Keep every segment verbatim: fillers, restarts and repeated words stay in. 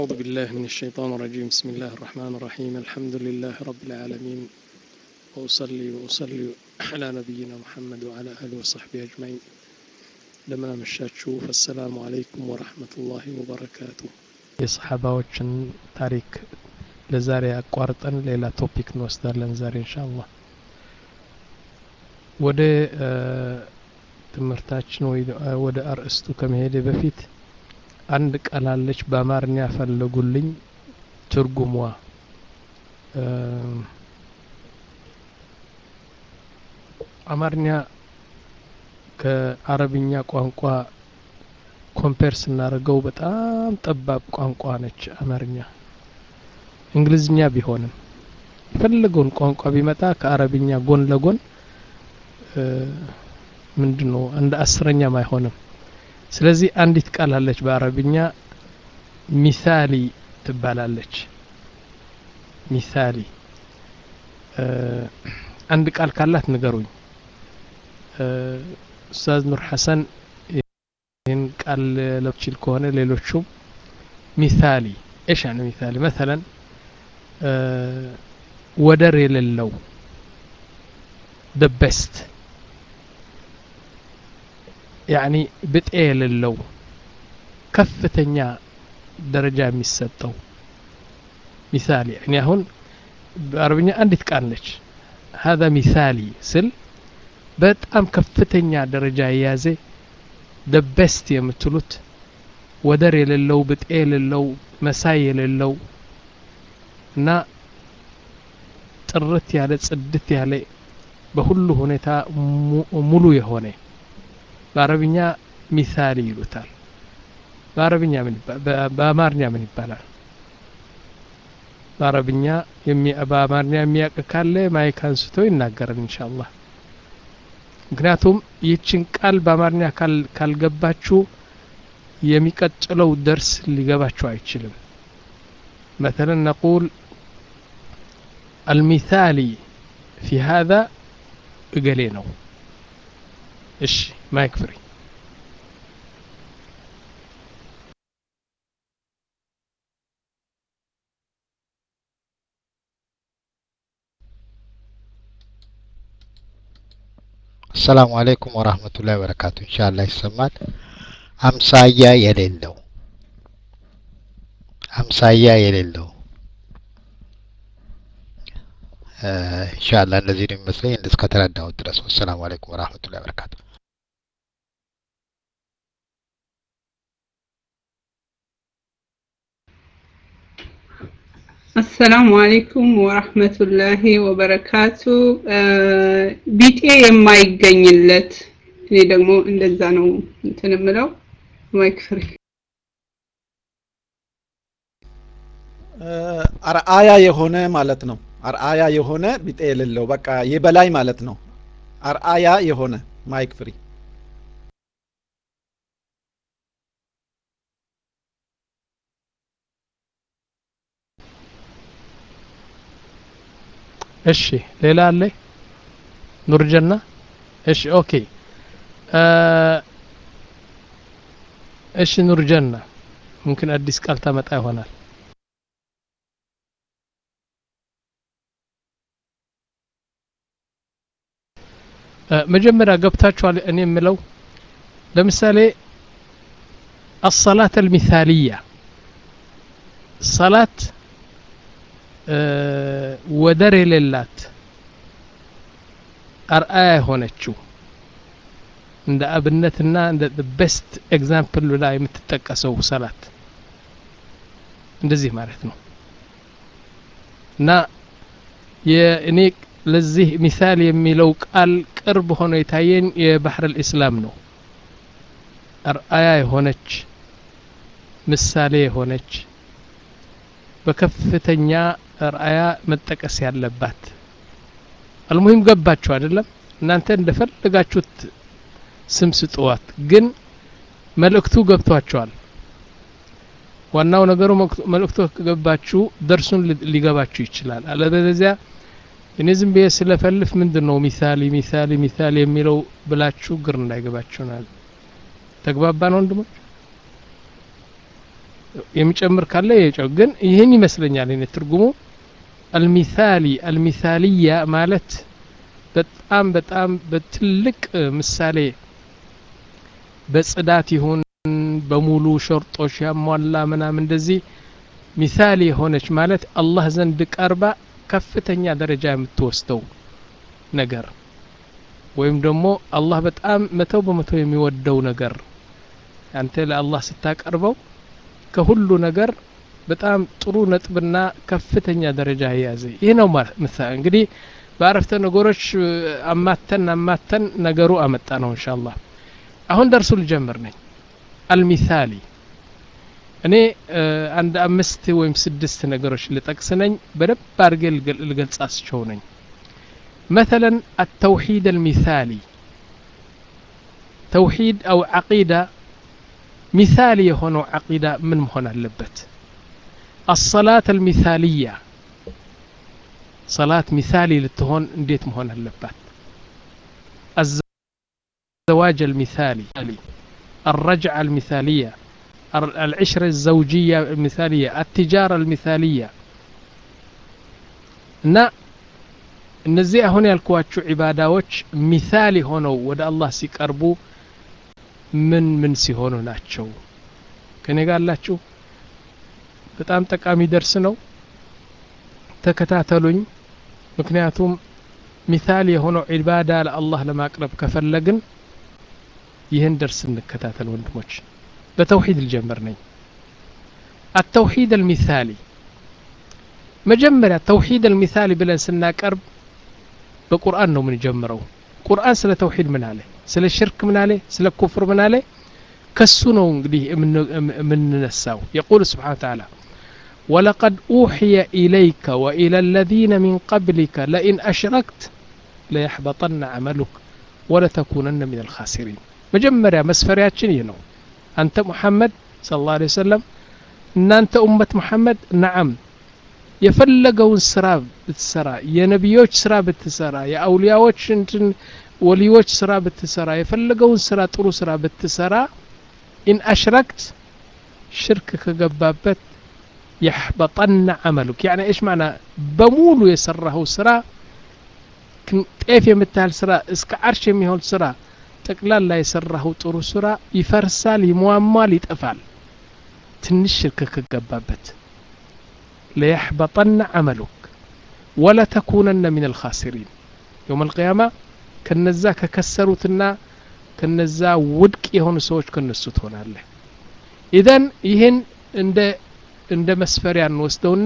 أعوذ بالله من الشيطان الرجيم بسم الله الرحمن الرحيم الحمد لله رب العالمين وأصلي وأصلي على نبينا محمد وعلى آله وصحبه أجمعين لما مشات شوف السلام عليكم ورحمة الله وبركاته የሰሓባ ወችን ታሪክ ለዛሬ አቋርጠን ሌላ ቶፒክ እንወስዳለን ዛሬ ኢንሻአላህ ወደ ትምህርታችን ወይ ወደ አርእስቱ ከመሄድ በፊት አንድ ቃል አለች በአማርኛ ፈለጉልኝ ትርጉሟ አማርኛ ከአረብኛ ቋንቋ ኮምፔር ስናደርገው በጣም ጠባብ ቋንቋ ነች አማርኛ እንግሊዝኛ ቢሆንም ፈለገውን ቋንቋ ቢመጣ ከአረብኛ ጎን ለጎን ምንድነው እንደ አስረኛም አይሆንም ስለዚህ አንዲት ቃል አለች በአረብኛ ሚሳሊ ትባላለች ሚሳሊ አንድ ቃል ካላት ንገሩኝ ኡስታዝ ኑር ሐሰን ይህን ቃል ለብችል ከሆነ ሌሎቹም ሚሳሊ ايش يعني مثالي مثلا ወደር የሌለው the best يعني ብጤ የሌለው ከፍተኛ ደረጃ የሚሰጠው ሚሳሊ يعني አሁን በአረብኛ አንዲት ቃል ነች هذا مثالي ስል በጣም ከፍተኛ ደረጃ የያዘ the best የምትሉት ወደር የሌለው ብጤ የሌለው መሳይ የሌለው እና ጥርት ያለ ጽድት ያለ በሁሉ ሁኔታ ሙሉ የሆነ በአረብኛ ሚሳሊ ይሉታል በአረብኛ ምን በአማርኛ ምን ይባላል በአረብኛ በአማርኛ የሚያውቅ ካለ ማይክ አንስቶ ይናገራል ኢንሻአላህ ምክንያቱም ይህችን ቃል በአማርኛ ካልገባችሁ የሚቀጥለው ደርስ ሊገባችሁ አይችልም مثلا نقول المثالي في هذا قلينو ايش ما يكفري السلام عليكم ورحمة الله وبركاته إن شاء الله يسمعت أمسايا يليلو أمسايا يليلو آه إن شاء الله الذين يمثلين لسكتر الدعوة الدرس والسلام عليكم ورحمة الله وبركاته السلام عليكم ورحمة الله وبركاته ቢጤ የማይገኝለት እኔ ደግሞ እንደዛ ነው እንትን ምለው ማይክፍሪ አርአያ የሆነ ማለት ነው አርአያ የሆነ ቢጤ የሌለው በቃ የበላይ ማለት ነው አርአያ የሆነ ማይክ ፍሪ እሺ ሌላ አለ ኑር ጀና እሺ ኦኬ እሺ ኑር ጀና ممكن አዲስ ቃል ታመጣ ይሆናል መጀመሪያ ገብታችኋል እኔ የምለው ለምሳሌ الصلاة المثالية صلاة ወደር የሌላት አርአያ ሆነችው እንደ አብነትና እንደ ቤስት ኤግዛምፕል ላይ የምትጠቀሰው ሰላት እንደዚህ ማለት ነው እና የእኔ ለዚህ ሚሳል የሚለው ቃል ቅርብ ሆኖ የታየኝ የባህር الاسلام ነው አርአያ የሆነች ምሳሌ የሆነች በከፍተኛ ራያ መጠቀስ ያለባት አልሙሂም ገባችሁ አይደለም እናንተ እንደፈለጋችሁት ስም ስጧት ግን መልእክቱ ገብቷችኋል ዋናው ነገሩ መልእክቱ ከገባችሁ ደርሱን ሊገባችሁ ይችላል አለበለዚያ እኔ ዝም ብዬ ስለፈልፍ ምንድነው ሚሳሊ ሚሳሊ ሚሳሊ የሚለው ብላችሁ ግር እንዳይገባችሁ ነው ተግባባን ወንድሞች የሚጨምር ካለ የጨው ግን ይሄን ይመስለኛል እኔ ትርጉሙ المثالي المثالية ማለት በጣም በጣም በትልቅ ምሳሌ በጽዳት ይሁን በሙሉ ሸርጦች ያሟላ ምናምን እንደዚህ ምሳሌ የሆነች ማለት አላህ ዘንድ ቀርባ ከፍተኛ ደረጃ የምትወስደው ነገር ወይም ደግሞ አላህ በጣም መቶ በመቶ የሚወደው ነገር አንተ ለአላህ ስታቀርበው ከሁሉ ነገር በጣም ጥሩ ነጥብና ከፍተኛ ደረጃ ያዘ ይሄ ነው ማለት ምሳሌ እንግዲህ ባረፍተ ነገሮች አማተን አማተን ነገሩ አመጣ ነው ኢንሻአላህ አሁን ደርሱ ልጀምር ነኝ المثالي እኔ አንድ አምስት ወይም ስድስት ነገሮች ልጠቅስነኝ በደብ አርገ ልገልጻስቸው ነኝ مثلا التوحيد المثالي توحيد او عقيده مثالي የሆነው عقيده ምን መሆን አለበት الصلاة المثالية صلاة مثالي لتهون انديت مهون هاللبات الزواج المثالي الرجعة المثالية العشرة الزوجية المثالية التجارة المثالية نا እነዚህ አሁን ያልኳችሁ ዒባዳዎች ሚሳሊ ሆነው ወደ አላህ ሲቀርቡ ምን ምን ሲሆኑ ናቸው ከኔ ጋር አላችሁ በጣም ጠቃሚ ደርስ ነው ተከታተሉኝ ምክንያቱም ሚሳሊ የሆነው ዒባዳ ለአላህ ለማቅረብ ከፈለግን ይህን ደርስ እንከታተል ወንድሞች በተውሂድ ልጀምር ነኝ التوحيد المثالي መጀመሪያ ተውሂድ المثالي ብለን ስናቀርብ በቁርአን ነው ምን ጀምረው ቁርአን ስለ ተውሂድ ምን አለ ስለ ሽርክ ምን አለ ስለ ኩፍር ምን አለ ከሱ ነው እንግዲህ ምን ነሳው يقول سبحانه وتعالى ولقد أوحي إليك وإلى الذين من قبلك لئن أشركت ليحبطن عملك ولتكونن من الخاسرين مجمريا مسفرياتችን ይሄ ነው አንተ ሙሐመድ ሰለላሁ ዐለይሂ ወሰለም እናንተ ኡመት ሙሐመድ ነዓም የፈለገውን ስራ ብትሰራ የነቢዮች ስራ ብትሰራ የአውሊያዎች እንትን ወሊዮች ስራ ብትሰራ የፈለገውን ስራ ጥሩ ስራ ብትሰራ ኢን አሽረክት ሽርክ ከገባበት يحبطن عملك يعني ايش معنى በሙሉ የሰራው ስራ ጤፍ የምታል ስራ እስከ አርሽ የሚሆን ስራ ጠቅላላ የሰራው ጥሩ ስራ ይፈርሳል ይሟሟል ይጠፋል ትንሽ ሽርክ ከገባበት ليحبطن عملك ولا تكونن من الخاسرين يوم القيامة كنزا ككسروتنا كنزا ودق يهون سوچ كنسو ትሆናለህ اذن ይሄን እንደ እንደ መስፈሪያ እንወስደውና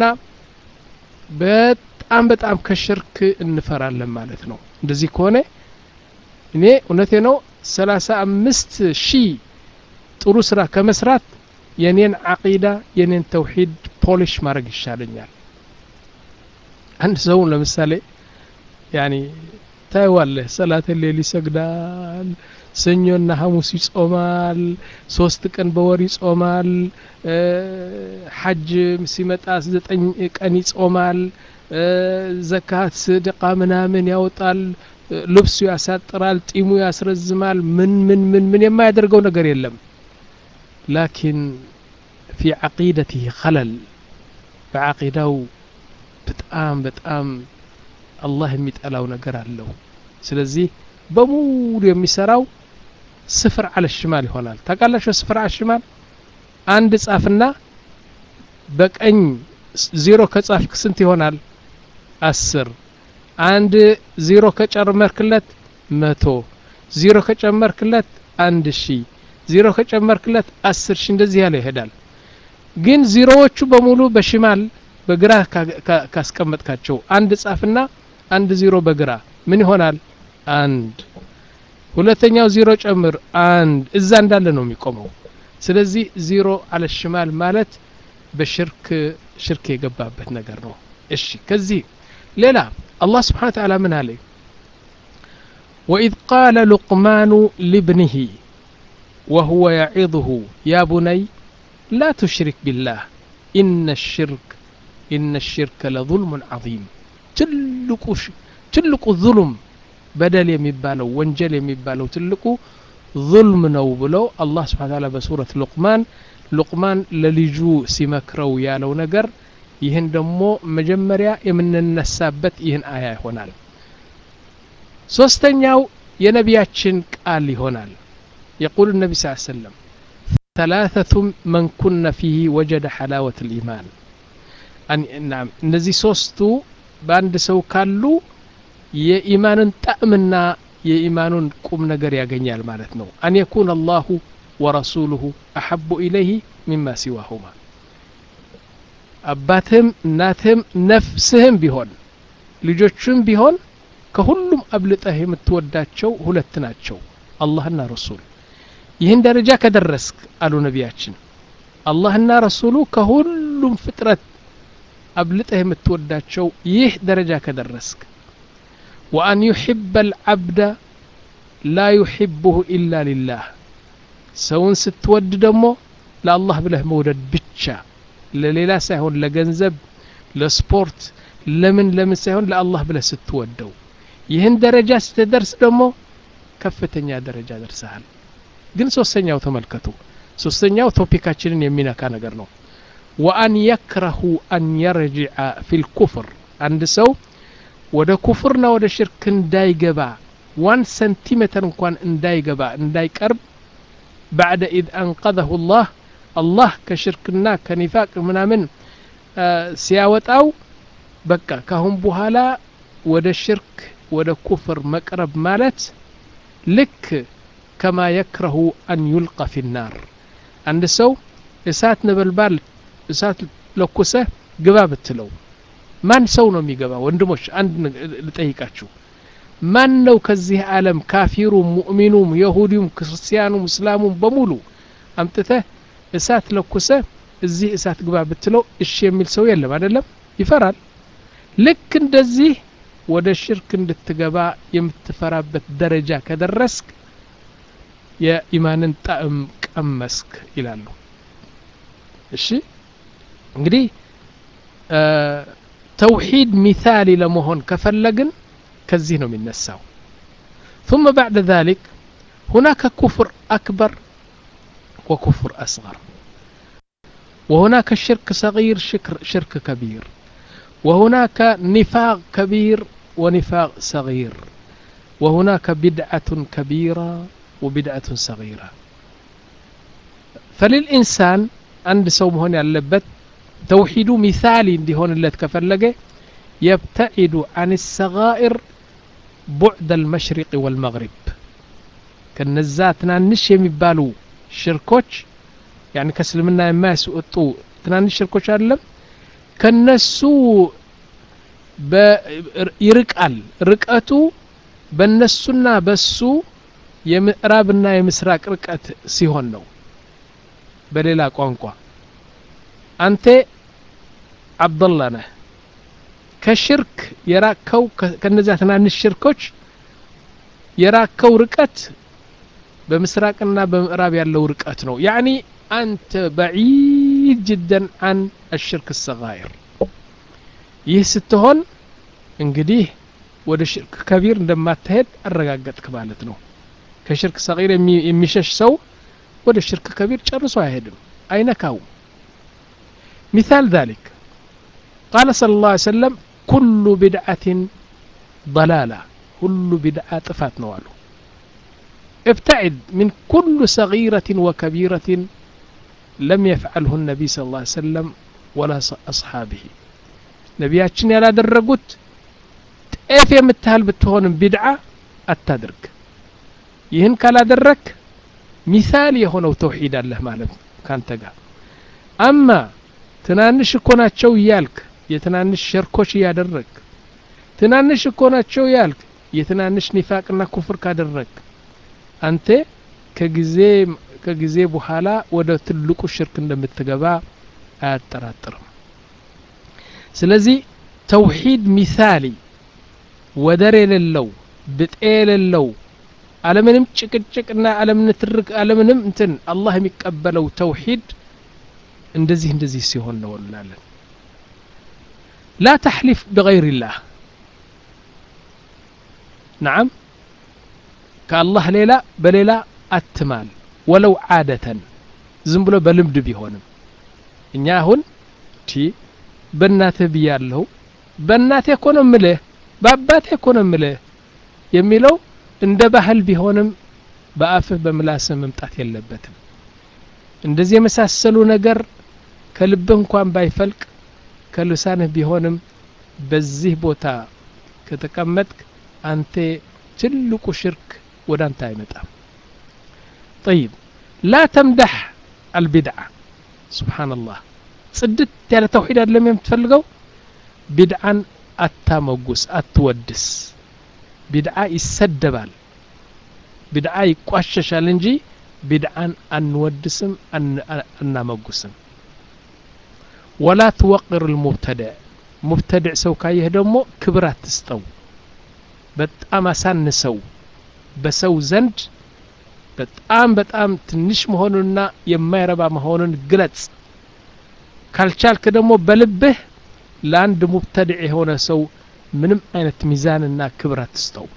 በጣም በጣም ከሽርክ እንፈራለን ማለት ነው እንደዚህ ከሆነ እኔ እውነቴ ነው ሰላሳ አምስት ሺህ ጥሩ ስራ ከመስራት የኔን አቂዳ የኔን ተውሂድ ፖሊሽ ማድረግ ይሻለኛል አንድ ሰው ለምሳሌ ያኒ ታይዋለህ ሰላተ ሌሊ ይሰግዳል ሰኞና ሐሙስ ይጾማል ሶስት ቀን በወር ይጾማል ሐጅ ሲመጣ ዘጠኝ ቀን ይጾማል ዘካት ሰደቃ ምናምን ያወጣል ልብሱ ያሳጥራል ጢሙ ያስረዝማል ምን ምን ምን ምን የማያደርገው ነገር የለም لكن في عقيدته خلل بعقيدته بتام بتام الله የሚጠላው ነገር አለው ስለዚህ በሙሉ የሚሰራው صفر على الشمال ይሆናል ታውቃላችሁ صفر على الشمال አንድ ጻፍና በቀኝ ዜሮ ከጻፍክ ስንት ይሆናል አስር አንድ ዜሮ ከጨመርክለት መቶ ዜሮ ከጨመርክለት አንድ ሺህ ዜሮ ከጨመርክለት አስር ሺህ እንደዚህ ያለ ይሄዳል ግን ዜሮዎቹ በሙሉ በሽማል በግራ ካስቀመጥካቸው አንድ ጻፍና አንድ ዜሮ በግራ ምን ይሆናል አንድ ሁለተኛው ዜሮ ጨምር አንድ እዛ እንዳለ ነው የሚቆመው ስለዚህ ዜሮ على الشمال ማለት በሽርክ ሽርክ የገባበት ነገር ነው እሺ ከዚህ ሌላ አላህ Subhanahu Wa Ta'ala ምን አለ وإذ قال لقمان لابنه وهو يعظه يا بني لا تشرك بالله إن الشرك إن الشرك لظلم عظيم تلقو تلقو الظلم بدل يمبالو وانجل يمبالو تلقو ظلم نو بلو الله سبحانه وتعالى بسورة لقمان ሉቅማን ለልጁ ሲመክረው ያለው ነገር ይህን ደግሞ መጀመሪያ የምንነሳበት ይህን አያ ይሆናል። ሶስተኛው የነቢያችን ቃል ይሆናል። يقول النبي صلى الله عليه وسلم ثلاثة من كن فيه وجد حلاوة الإيمان أن نعم እነዚህ ሶስቱ በአንድ ሰው ካሉ የኢማንን ጣዕምና የኢማኑን ቁም ነገር ያገኛል ማለት ነው። أن يكون الله ورسوله أحب إليه مما سواهما አባትም እናትም ነፍስህም ቢሆን ልጆችም ቢሆን ከሁሉም አብልጠህ የምትወዳቸው ሁለት ናቸው፣ አላህና ረሱል። ይህን ደረጃ ከደረስክ አሉ ነቢያችን አላህና ረሱሉ ከሁሉም ፍጥረት አብልጠህ የምትወዳቸው ይህ ደረጃ ከደረስክ وأن يحب العبد لا يحبه إلا لله ሰውን ስትወድ ደግሞ ለአላህ ብለህ መውደድ ብቻ ለሌላ ሳይሆን ለገንዘብ ለስፖርት ለምን ለምን ሳይሆን ለአላህ ብለህ ስትወደው ይህን ደረጃ ስትደርስ ደግሞ ከፍተኛ ደረጃ ደርሰሃል። ግን ሶስተኛው ተመልከቱ፣ ሶስተኛው ቶፒካችንን የሚነካ ነገር ነው። وأن يكره أن يرجع في الكفر አንድ ሰው ወደ ኩፍርና ወደ ሽርክ እንዳይገባ ዋን ሰንቲሜትር እንኳን እንዳይገባ እንዳይቀርብ بعد إذ أنقذه الله الله ከሽርክና ከኒፋቅ ምናምን ሲያወጣው በቃ ካሁን በኋላ ወደ ሽርክ ወደ ኩፍር መቅረብ ማለት ልክ كما يكره أن يلقى في النار عند سو እሳት ነበልባል እሳት ለኩሰ ግባ ብትለው ማን ሰው ነው የሚገባ? ወንድሞች አንድ ልጠይቃችሁ፣ ማን ነው ከዚህ ዓለም ካፊሩ ሙእሚኑም ይሁዲውም ክርስቲያኑም እስላሙም በሙሉ አምጥተህ እሳት ለኩሰ እዚህ እሳት ግባ ብትለው እሺ የሚል ሰው የለም አይደለም? ይፈራል። ልክ እንደዚህ ወደ ሽርክ እንድትገባ የምትፈራበት ደረጃ ከደረስክ የኢማንን ጣዕም ቀመስክ ይላሉ። እሺ እንግዲህ ተውሂድ ሚሳሊ ለመሆን ከፈለግን ከዚህ ነው የሚነሳው። ثم بعد ذلك هناك كفر أكبر وكفر أصغر، وهناك شرك صغير شرك كبير، وهناك نفاق كبير ونفاق صغير، وهناك بدعة كبيرة وبدعة صغيرة. فللإنسان عند سوم هون ያለበት توحيد مثالي እንዲሆን ለት ከፈለገ يبتعد عن الصغائر بعد المشرق والمغرب ከነዛ ትናንሽ የሚባሉ ሽርኮች يعني ከእስልምና የማያስወጡ ትናንሽ ሽርኮች አይደለም ከነሱ ይርቃል። ርቀቱ በነሱና በሱ የምዕራብና የምስራቅ ርቀት ሲሆን ነው። በሌላ ቋንቋ አንተ አብዱላህ ነህ፣ ከሽርክ የራከው ከነዛ ትናንሽ ሽርኮች የራከው ርቀት በምስራቅና በምዕራብ ያለው ርቀት ነው። يعني አንተ بعيد جدا عن الشرك الصغير። ይህ ስትሆን እንግዲህ ወደ ሽርክ ከቢር እንደማትሄድ አረጋግጥክ ማለት ነው። ከሽርክ صغير የሚሸሽ ሰው ወደ ሽርክ ከቢር ጨርሶ አይሄድም፣ አይነካው። مثال ذلك قال صلى الله عليه وسلم كل بدعة ضلالة، كل بدعة طفات نوالو. ابتعد من كل صغيرة وكبيرة لم يفعله النبي صلى الله عليه وسلم ولا أصحابه. نبياتشن يلا درقوت ايف يمتهل بتهون بدعة التدرك يهن كلا درك مثال يهونو توحيد الله معلم كان تقع. أما ትናንሽ እኮ ናቸው ያልክ የትናንሽ ሽርኮች ያደረክ ትናንሽ እኮ ናቸው ያልክ የትናንሽ ኒፋቅና ኩፍር ካደረክ አንተ ከጊዜ ከጊዜ በኋላ ወደ ትልቁ ሽርክ እንደምትገባ አያጠራጥርም። ስለዚህ ተውሂድ ሚሳሊ ወደር የሌለው ብጤ የሌለው ዓለምንም ጭቅጭቅና ዓለምን ትርክ ዓለምንም እንትን አላህ የሚቀበለው ተውሂድ እንደዚህ እንደዚህ ሲሆን ነው እንላለን። لا تحلف بغير الله، نعم كالله ليلا بليلا أتمال ولو عادة ዝም ብሎ በልምድ ቢሆንም እኛ አሁን ቲ በእናትህ ብያለሁ በእናቴ እኮ ነው የምልህ በአባቴ እኮ ነው የምልህ የሚለው እንደ ባህል ቢሆንም በአፍህ በምላስህ መምጣት የለበትም እንደዚህ የመሳሰሉ ነገር ከልብህ እንኳን ባይፈልቅ ከልሳንህ ቢሆንም በዚህ ቦታ ከተቀመጥክ አንተ ትልቁ ሽርክ ወደ አንተ አይመጣም طيب لا تمدح البدعة سبحان الله ጽድት ያለ ተውሂድ አይደለም የምትፈልገው ቢድዓን አታመጉስ አትወድስ ቢድዓ ይሰደባል ቢድዓ ይቋሸሻል እንጂ ቢድዓን አንወድስም አናመጉስም ولا توقر المبتدع مبتدع ሰው ካየህ ደግሞ ክብር አትስጠው በጣም አሳንሰው በሰው ዘንድ በጣም በጣም ትንሽ መሆኑንና የማይረባ መሆኑን ግለጽ ካልቻልክ ደግሞ በልብህ ለአንድ ሙብተድዕ የሆነ ሰው ምንም አይነት ሚዛንና ክብር አትስጠው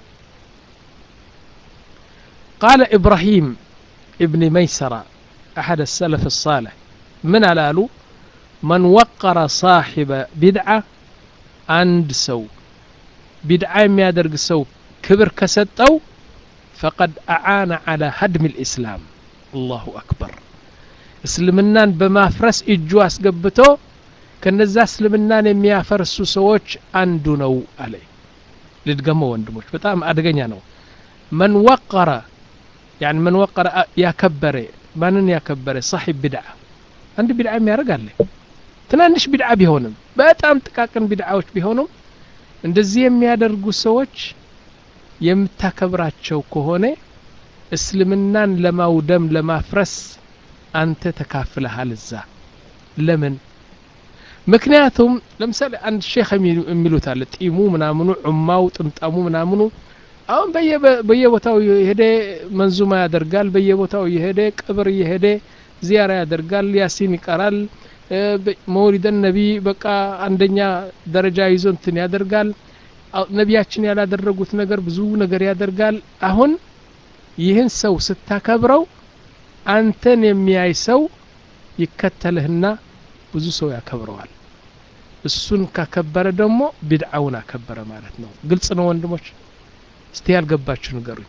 قال إبراهيم ابن ميسرة أحد السلف الصالح من على من وقر صاحب بدعة عند سو بدعة يادرق سو كبر كستو فقد أعان على هدم الإسلام الله أكبر እስልምናን በማፍረስ እጁ አስገብቶ ከነዛ እስልምናን የሚያፈርሱ ሰዎች አንዱ ነው አለ ልድገመው ወንድሞች በጣም አደገኛ ነው من وقر يعني من وقر ያከበረ ማንን ያከበረ صاحب بدعة አንድ بدعة የሚያደርግ አለ ትናንሽ بدعة ቢሆንም በጣም ጥቃቅን بدعዎች ቢሆኑም እንደዚህ የሚያደርጉ ሰዎች የምታከብራቸው ከሆነ እስልምናን ለማውደም ለማፍረስ አንተ ተካፍለሃል እዛ ለምን ምክንያቱም ለምሳሌ አንድ ሼክ የሚሉት አለ ጢሙ ምናምኑ ዑማው ጥምጣሙ ምናምኑ አሁን በየቦታው የሄደ መንዙማ ያደርጋል በየቦታው የሄደ ቅብር የሄደ ዚያራ ያደርጋል ያሲን ይቀራል መውሊድ ነቢ በቃ አንደኛ ደረጃ ይዞ እንትን ያደርጋል ነቢያችን ያላደረጉት ነገር ብዙ ነገር ያደርጋል አሁን ይህን ሰው ስታከብረው አንተን የሚያይ ሰው ይከተልህና ብዙ ሰው ያከብረዋል እሱን ካከበረ ደግሞ ቢድዓውን አከበረ ማለት ነው ግልጽ ነው ወንድሞች እስቲ ያልገባችሁ ንገሩኝ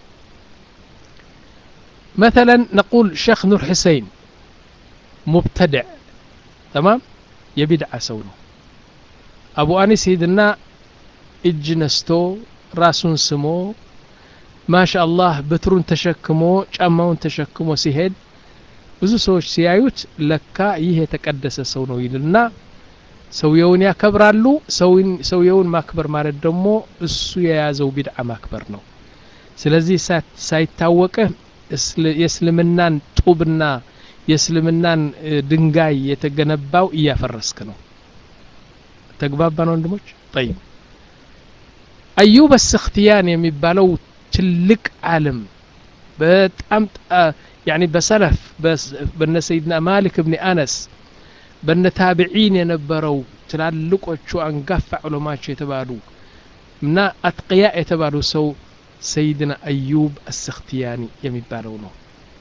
مثلا نقول شيخ نور حسين مبتدع تمام يبدع سونه ابو انيس هيدنا እጅ ነስቶ ራሱን ስሞ ማሻአላህ በትሩን ተሸክሞ ጫማውን ተሸክሞ ሲሄድ ብዙ ሰዎች ሲያዩት ለካ ይሄ የተቀደሰ ሰው ነው ይልና ሰውየውን ያከብራሉ ሰውን ሰውየውን ማክበር ማለት ደግሞ እሱ የያዘው ቢድዓ ማክበር ነው ስለዚህ ሳይታወቀ የእስልምናን ጡብና የእስልምናን ድንጋይ የተገነባው እያፈረስክ ነው ተግባባን ወንድሞች طيب أيوب السختياني የሚባለው ትልቅ ዓለም በጣም يعني بسلف بن سيدنا مالك بن أنس بن تابعين የነበረው ትላልቆቹ አንጋፋ ዑለማዎች የተባሉ እና አጥቂያ የተባሉ ሰው سيدنا أيوب السختياني የሚባለው ነው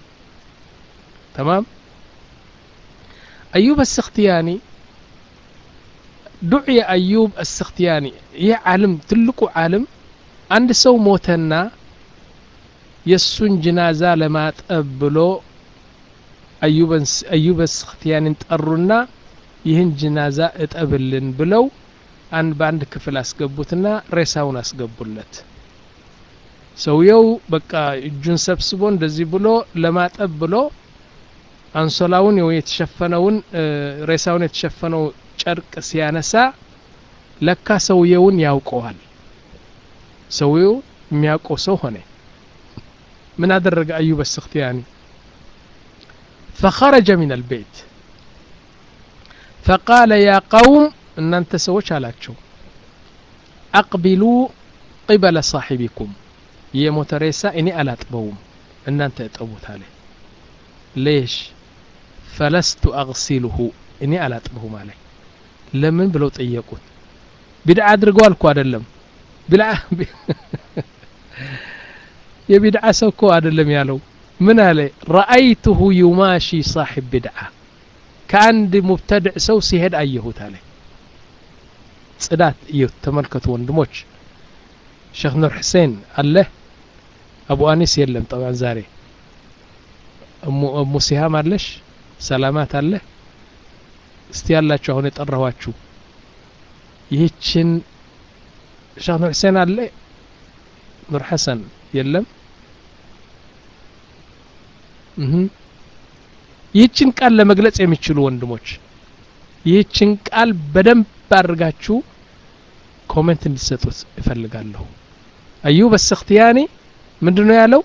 تمام أيوب السختياني دعي أيوب السختياني ይህ ዓለም ትልቁ ዓለም አንድ ሰው ሞተና የሱን ጅናዛ ለማጠብ ብሎ አዩብን አዩብ السختيانን ጠሩና ይህን ጅናዛ እጠብልን ብለው አንድ ባንድ ክፍል አስገቡትና ሬሳውን አስገቡለት ሰውየው በቃ እጁን ሰብስቦ እንደዚህ ብሎ ለማጠብ ብሎ አንሶላውን የተሸፈነውን ሬሳውን የተሸፈነው ጨርቅ ሲያነሳ ለካ ሰውየውን ያውቀዋል ሰውየው የሚያውቀው ሰው ሆነ ምን አደረገ አዩብ السختياني فخرج من البيت فقال يا قوم ان انت سوچ አላችሁ اقبلوا قبل صاحبكم የሞተሬሳ እኔ አላጥበውም እናንተ እጠቡት አለ ليش فلست اغسله እኔ አላጥበውም አለ ለምን ብለው ጠየቁት ቢድዓ አድርገው አልኩ አይደለም ቢድዓ የቢድዓ ሰው እኮ አይደለም ያለው من عليه رأيته يماشي صاحب بدعة كان دي مبتدع سو سيهد أيهوت عليه صدات ايو تملكت وندموش شيخ نور حسين الله ابو انيس يلم طبعا زاري ام ام سهام አለሽ ሰላማት አለ እስቲ ያላችሁ አሁን የጠራኋችሁ ይህችን ሼክ ኑር ሁሴን አለ ኑር ሐሰን የለም እህ ይህችን ቃል ለመግለጽ የሚችሉ ወንድሞች ይህችን ቃል በደንብ አድርጋችሁ ኮሜንት እንድትሰጡት እፈልጋለሁ አዩብ አስኽቲያኒ ምንድነው ያለው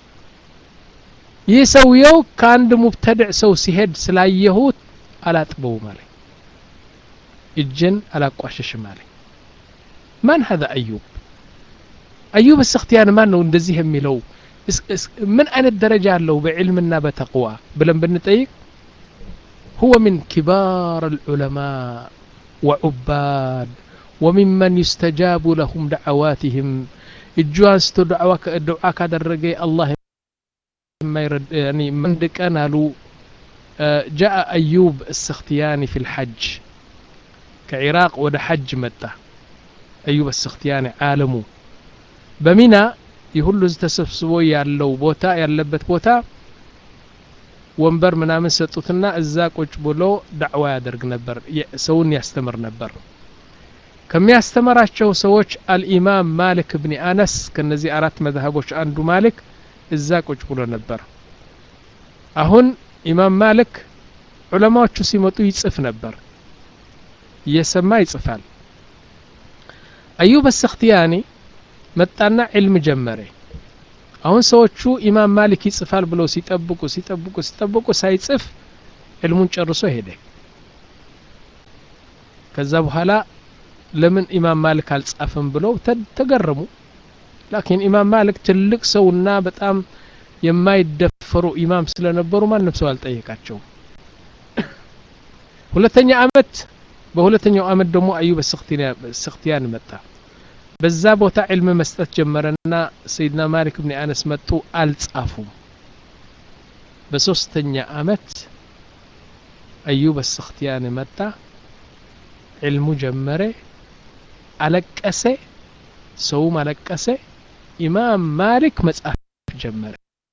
ይህ ሰውየው ከአንድ ሙብተድዕ ሰው ሲሄድ ስላየሁት አላጥበው ማለት እጅን አላቋሸሽም ማለት ማን هذا አዩብ አዩብ አስኽቲያኒ ማን ነው እንደዚህ የሚለው ምን አይነት ደረጃ አለው በዕልምና በተቅዋ ብለን ብንጠይቅ هو من كبار العلماء وعباد وممن يستجاب لهم دعواتهم الجوان ستو دعوة دعاء كادرجي الله ما يرد يعني من كان له جاء أيوب السختياني في الحج كعراق وده حج متى أيوب السختياني عالمه بمنا يهلو تسبسبو يالو بوتا ياللبت بوتا ወንበር ምናምን ሰጡትና እዛ ቁጭ ብሎ ዳዕዋ ያደርግ ነበር ሰውን ያስተምር ነበር ከሚያስተምራቸው ሰዎች አልኢማም ማሊክ ኢብኑ አነስ ከነዚህ አራት መዝሐቦች አንዱ ማሊክ እዛ ቁጭ ብሎ ነበር አሁን ኢማም ማሊክ ዑለማዎቹ ሲመጡ ይጽፍ ነበር እየሰማ ይጽፋል አዩብ አስኽቲያኒ መጣና ዒልም ጀመረ አሁን ሰዎቹ ኢማም ማሊክ ይጽፋል ብለው ሲጠብቁ ሲጠብቁ ሲጠብቁ ሳይጽፍ ዒልሙን ጨርሶ ሄደ ከዛ በኋላ ለምን ኢማም ማሊክ አልጻፈም ብለው ተገረሙ ላኪን ኢማም ማሊክ ትልቅ ሰውና በጣም የማይደፈሩ ኢማም ስለነበሩ ማንም ሰው አልጠየቃቸው ሁለተኛ አመት በሁለተኛው አመት ደግሞ አዩብ አስኽቲያኒ መጣ በዛ ቦታ ዒልም መስጠት ጀመረና ሰይድና ማሊክ ኢብኑ አነስ መጡ አልጻፉም በሶስተኛ አመት አዩብ አስኽቲያኒ መጣ ዒልሙ ጀመረ አለቀሰ ሰውም አለቀሰ ኢማም ማሊክ መጻፍ ጀመረ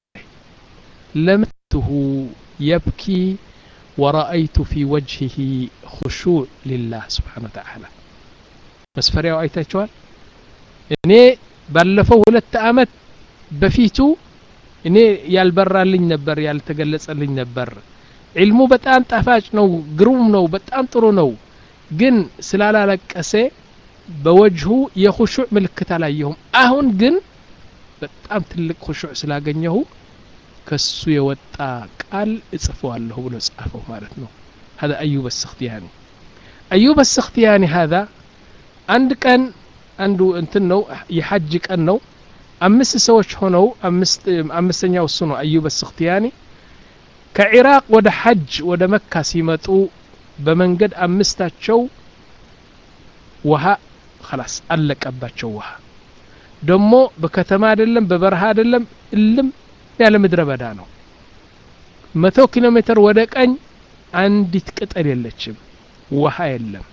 ለምትሁ يبكي ورأيت في وجهه خشوع لله سبحانه وتعالى መስፈሪያው አይታችኋል እኔ ባለፈው ሁለት አመት በፊቱ እኔ ያልበራልኝ ነበር ያልተገለጸልኝ ነበር ዒልሙ በጣም ጣፋጭ ነው ግሩም ነው በጣም ጥሩ ነው ግን ስላላለቀሰ በወጅሁ የኹሹዕ ምልክት አላየሁም አሁን ግን በጣም ትልቅ ኹሹዕ ስላገኘሁ ከሱ የወጣ ቃል እጽፈዋለሁ ብሎ ጻፈው ማለት ነው هذا أيوب السختياني أيوب السختياني هذا አንድ ቀን አንዱ እንትን ነው የሐጅ ቀን ነው አምስት ሰዎች ሆነው አምስት አምስተኛው እሱ ነው አዩብ አስኽቲያኒ ከኢራቅ ወደ ሐጅ ወደ መካ ሲመጡ በመንገድ አምስታቸው ውሃ خلاص አለቀባቸው ውሃ ደሞ በከተማ አይደለም በበረሃ አይደለም እልም ያለ ምድረ በዳ ነው መቶ ኪሎ ሜትር ወደ ቀኝ አንዲት ቅጠል የለችም ውሃ የለም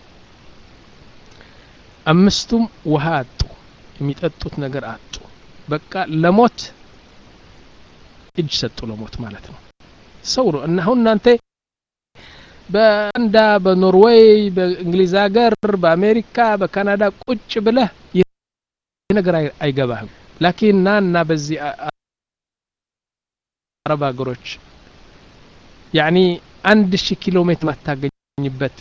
አምስቱም ውሃ አጡ የሚጠጡት ነገር አጡ በቃ ለሞት እጅ ሰጡ ለሞት ማለት ነው ሰው ነው እና አሁን እናንተ በአንዳ በኖርዌይ በእንግሊዝ ሀገር በአሜሪካ በካናዳ ቁጭ ብለህ ይህ ነገር አይገባህም ላኪን ናና በዚህ አረብ ሀገሮች ያኒ አንድ ሺህ ኪሎ ሜትር ማታገኝበት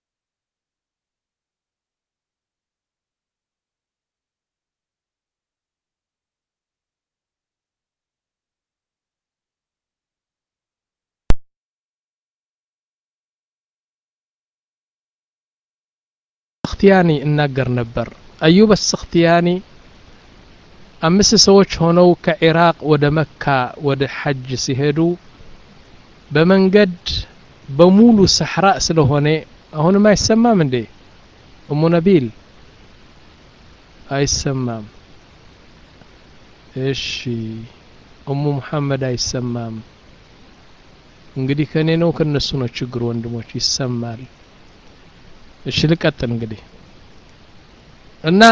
السختياني እናገር ነበር አዩብ السختياني አምስት ሰዎች ሆነው ከኢራቅ ወደ መካ ወደ ሐጅ ሲሄዱ በመንገድ በሙሉ ሰህራ ስለሆነ አሁንም አይሰማም እንዴ ኡሙ ነቢል አይሰማም እሺ ኡሙ መሐመድ አይሰማም እንግዲህ ከኔ ነው ከነሱ ነው ችግር ወንድሞች ይሰማል እሺ ልቀጥል እንግዲህ እና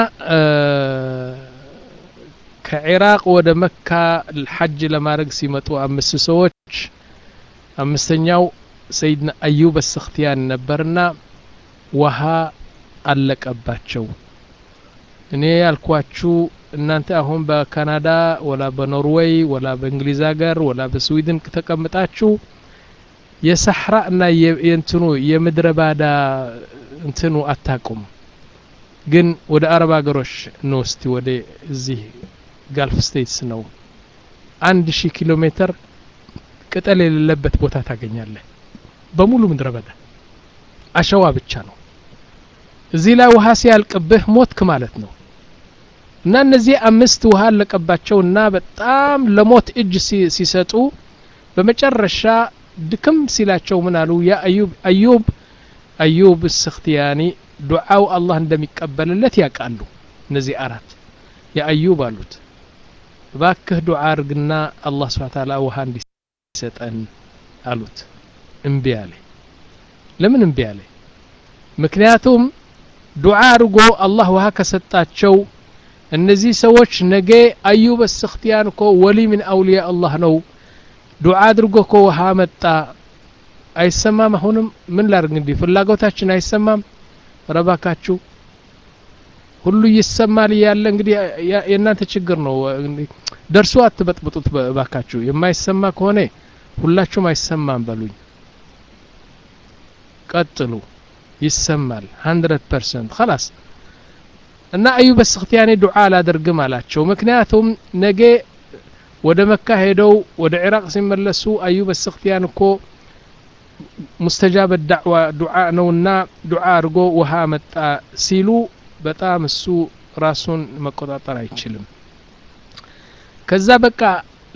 ከኢራቅ ወደ መካ الحج ለማድረግ ሲመጡ አምስት ሰዎች አምስተኛው ሰይድና አዩብ السختيان ነበርና ውሃ አለቀባቸው እኔ ያልኳችሁ እናንተ አሁን በካናዳ ወላ በኖርዌይ ወላ በእንግሊዝ ሀገር ወላ በስዊድን ተቀምጣችሁ የሰሐራ እና የእንትኑ የምድረባዳ እንትኑ አታቁም ግን ወደ አረብ ሀገሮች ነው እስቲ ወደ እዚህ ጋልፍ ስቴትስ ነው አንድ ሺህ ኪሎ ሜትር ቅጠል የሌለበት ቦታ ታገኛለህ በሙሉ ምድረባዳ አሸዋ ብቻ ነው እዚህ ላይ ውሃ ሲያልቅብህ ሞትክ ማለት ነው እና እነዚህ አምስት ውሃ ለቀባቸውና በጣም ለሞት እጅ ሲሰጡ በመጨረሻ ድክም ሲላቸው ምን አሉ ያ አዩብ አዩብ አዩብ السختياني ዱዓው አላህ እንደሚቀበልለት ያቃሉ እነዚህ አራት ያ አዩብ አሉት ባክህ ዱዓ አርግና አላህ Subhanahu Ta'ala ውሃ እንዲሰጠን አሉት እምቢ አለ ለምን እምቢ አለ ምክንያቱም ዱዓ አርጎ አላህ ውሃ ከሰጣቸው እነዚህ ሰዎች ነገ አዩብ السختيان ኮ ወሊ ምን አውሊያ አላህ ነው ዱዓ አድርጎ ኮ ውሃ መጣ አይሰማም አሁንም ምን ላርግ እንዴ ፍላጎታችን አይሰማም ረባካችሁ ሁሉ ይሰማል ያለ እንግዲህ የእናንተ ችግር ነው ደርሶ አትበጥብጡት ባካችሁ የማይሰማ ከሆነ ሁላችሁም አይሰማም በሉኝ ቀጥሉ ይሰማል one hundred percent خلاص እና አዩብ السختياني ዱዓ አላደርግም አላቸው ምክንያቱም ነገ ወደ መካ ሄደው ወደ ኢራቅ ሲመለሱ አዩብ السختياني እኮ مستجاب الدعوة دعاء نونا دعاء رجو وها مت سيلو بتام السوء راسون مقطع يتشلم كذا بقى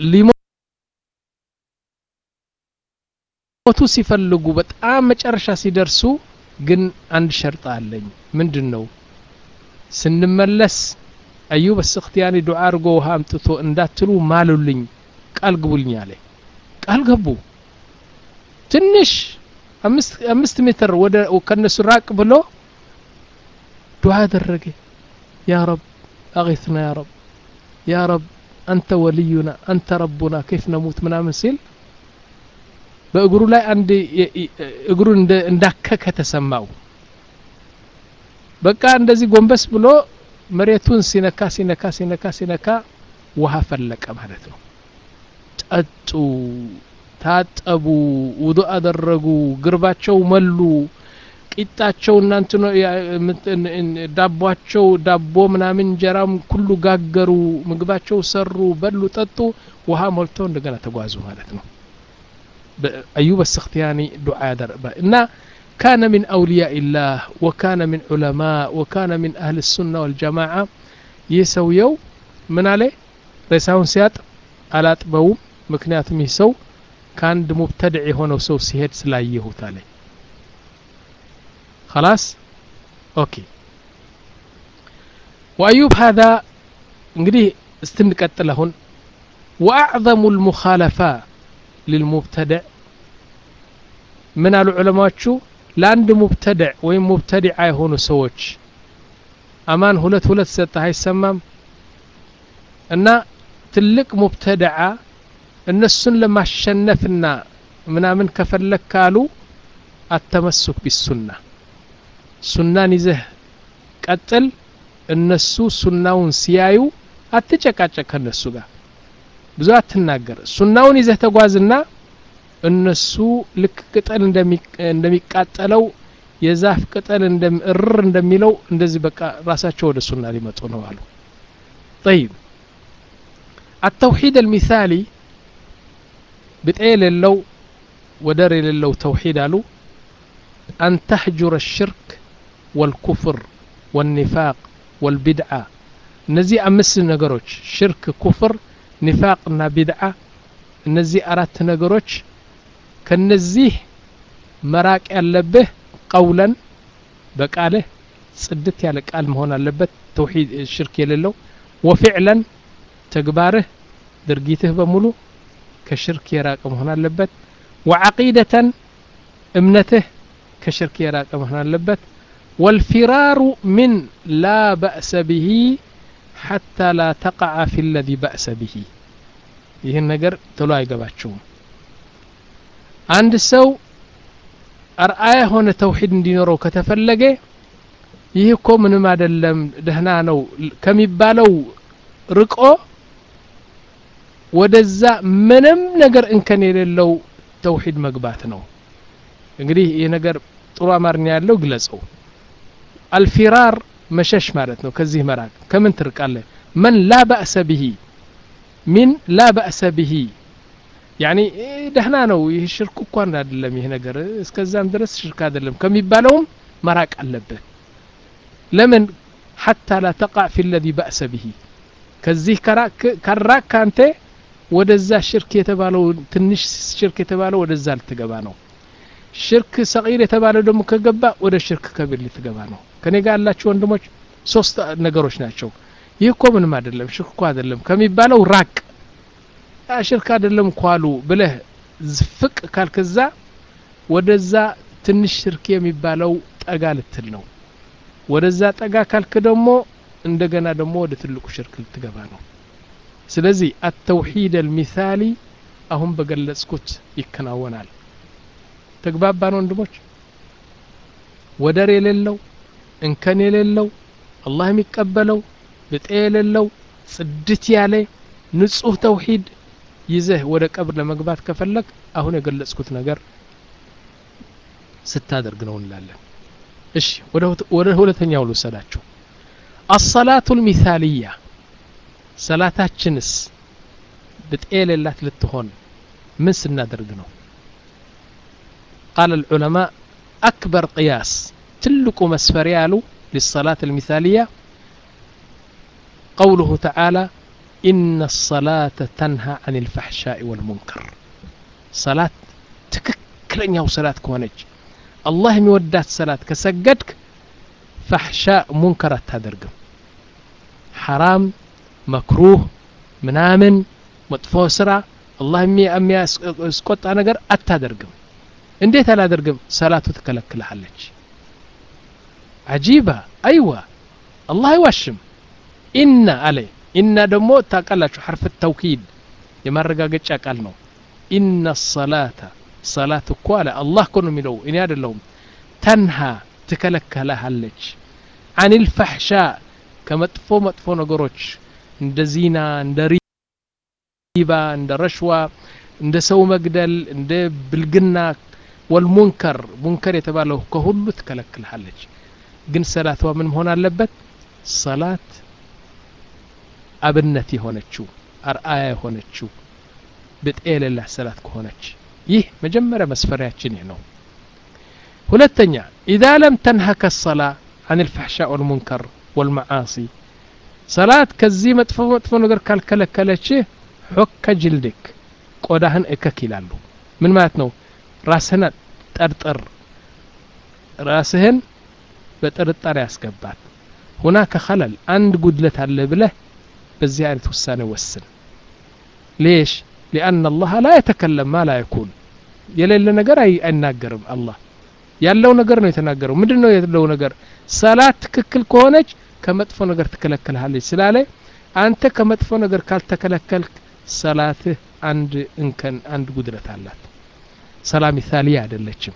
ليموتو سيفلقوا بتام مجرشا سيدرسو جن عند شرط عليهم من دنو سنملس أيوب السختياني دعاء رجو وها متتو انداتلو مالو لين قال قبولني عليه قال قبو ትንሽ አምስት ሜትር ወደ ከነሱ ራቅ ብሎ ዱዓ አደረገ ያ ረብ አغثنا يا رب يا رب انت ولينا انت ربنا كيف نموت ምናምን ሲል በእግሩ ላይ አንድ እግሩ እንዳከከ ተሰማው በቃ እንደዚህ ጎንበስ ብሎ መሬቱን ሲነካ ሲነካ ሲነካ ሲነካ ውሃ ፈለቀ ማለት ነው ጠጡ ታጠቡ ውዱእ አደረጉ ግርባቸው መሉ ቂጣቸው እናንተ ዳቧቸው ዳቦ ምናምን እንጀራም ሁሉ ጋገሩ ምግባቸው ሰሩ በሉ ጠጡ ውሃ ሞልተው እንደገና ተጓዙ ማለት ነው አዩብ السختياني ዱዓ ያደረገ እና كان من أولياء الله وكان من علماء وكان من أهل السنة والجماعة يسويو من عليه رساون سيات አላጥበው ምክንያቱም ይሰው كان مبتدع هنا وسو سيهد سلايه تالي خلاص اوكي وأيوب هذا انقدي استنقت لهن وأعظم المخالفة للمبتدع من العلماء شو لاند مبتدع وين مبتدع هنا سوتش أمان هلت هلت ستة هاي السمام أن تلك مبتدعة النسن لما شنفنا ምናምን ከፈለክ ካሉ አተመስክ ቢሱና ሱናን ይዘህ ቀጥል እነሱ ሱናውን ሲያዩ አትጨቃጨቅ ከነሱ ጋር ብዙ አትናገር ሱናውን ይዘህ ተጓዝና እነሱ ልክ ቅጠል እንደሚቃጠለው የዛፍ ቅጠል እንደምር እንደሚለው እንደዚህ በቃ ራሳቸው ወደ ሱና ሊመጡ ነው አሉ طيب التوحيد المثالي بتقيل اللو ودر للو توحيد قالوا أن تحجر الشرك والكفر والنفاق والبدعة نزي أمس نقروش شرك كفر نفاق بدعة نزي أرات نقروش كنزيه مراك اللبه قولا بقاله صدت يالك قال مهون اللبت توحيد الشرك يللو وفعلا تقباره درجيته بمولو كشرك يراق مهنا اللبت وعقيدة امنته كشرك يراق مهنا اللبت والفرار من لا بأس به حتى لا تقع في الذي بأس به ይህን ነገር ቶሎ አይገባችሁም አንድ ሰው አርአያ ሆነ ተውሂድ እንዲኖረው ከተፈለገ ይህ እኮ ምንም አይደለም ደህና ነው ከሚባለው ርቆ ወደዛ ምንም ነገር እንከን የሌለው ተውሂድ መግባት ነው እንግዲህ ይህ ነገር ጥሩ አማርኛ ያለው ግለጸው አልፊራር መሸሽ ማለት ነው ከዚህ መራቅ ከምን ትርቃለ من لا بأس به من لا بأس به يعني ደህና ነው ይህ ሽርክ እንኳን አይደለም ይሄ ነገር እስከዛም ድረስ ሽርክ አይደለም ከሚባለውም መራቅ አለበት ለምን حتى لا تقع في الذي بأس به ከዚህ ከራክ ከራክ አንተ ወደዛ ሽርክ የተባለው ትንሽ ሽርክ የተባለው ወደዛ ልትገባ ነው ሽርክ ሰጊር የተባለው ደግሞ ከገባ ወደ ሽርክ ከቢር ልትገባ ነው ከኔ ጋር ያላችሁ ወንድሞች ሶስት ነገሮች ናቸው ይህ እኮ ምንም አይደለም ሽርክ እኮ አይደለም ከሚባለው ራቅ ሽርክ አይደለም ኳሉ ብለህ ዝፍቅ ካልከዛ ወደዛ ትንሽ ሽርክ የሚባለው ጠጋ ልትል ነው ወደዛ ጠጋ ካልክ ደግሞ እንደገና ደግሞ ወደ ትልቁ ሽርክ ልትገባ ነው ስለዚህ التوحيد المثالي አሁን በገለጽኩት ይከናወናል ተግባባን ወንድሞች ወደር የሌለው እንከን የሌለው አላህ የሚቀበለው ብጤ የሌለው ጽድት ያለ ንጹህ ተውሂድ ይዘህ ወደ ቀብር ለመግባት ከፈለክ አሁን የገለጽኩት ነገር ስታደርግ ነው እንላለን እሺ ወደ ወደ ሁለተኛው ልወሰዳችሁ الصلاه المثاليه ሰላታችንስ ብጤ የሌላት ልትሆን ምን ስናደርግ ነው قال العلماء أكبر قياس تلقوا مسفريالو للصلاة المثالية قوله تعالى إن الصلاة تنهى عن الفحشاء والمنكر صلاة تككلن يو صلاة كونج الله مودات صلاة كسجدك فحشاء منكر تدرجم حرام مكروه منامن مطفو سرع الله مي أمي اسقط أنا جر أتدرجم እንዴት አላደርግም ሰላቱ ተከለክላለች عجيبة ايوه الله يوشم ان عليه ان ደሞ ታቀላችሁ حرف التوكيد የማረጋገጫ ቃል ነው ان الصلاه صلاه እኮ አለ አላህ እኮ ነው የሚለው እኔ አይደለሁም ተንሃ ተከለከላለች عن الفحشاء ከመጥፎ መጥፎ ነገሮች እንደ ዚና እንደ ሪባ እንደ ረሽዋ እንደ ሰው መግደል እንደ ብልግና والمنكر منكر የተባለው ከሁሉ ተከለክላለች ግን ሰላቷ ምን መሆን አለበት ሰላት አብነት የሆነችው አርአያ የሆነችው በጤለላ ሰላት ከሆነች ይህ መጀመሪያ መስፈሪያችን ይሄ ነው ሁለተኛ اذا لم تنهك الصلاه عن الفحشاء والمنكر والمعاصي صلاه ከዚህ መጥፎ መጥፎ ነገር ካልከለከለች ሑከ ጅልድክ ቆዳህን እከክ ይላሉ ምን ማለት ነው ራስህን ጠርጥር ራስህን በጥርጣሬ ያስገባት هناك خلل አንድ ጉድለት አለ ብለህ በዚህ አይነት ውሳኔ ወስን ليش لان الله لا يتكلم ما لا يكون የሌለ ነገር አይናገርም አላህ ያለው ነገር ነው የተናገረው ምንድነው ያለው ነገር ሰላት ትክክል ከሆነች ከመጥፎ ነገር ተከለከለሃለች ስላለ አንተ ከመጥፎ ነገር ካልተከለከልክ ሰላትህ አንድ እንከን አንድ ጉድለት አላት ሰላም ثالث አይደለችም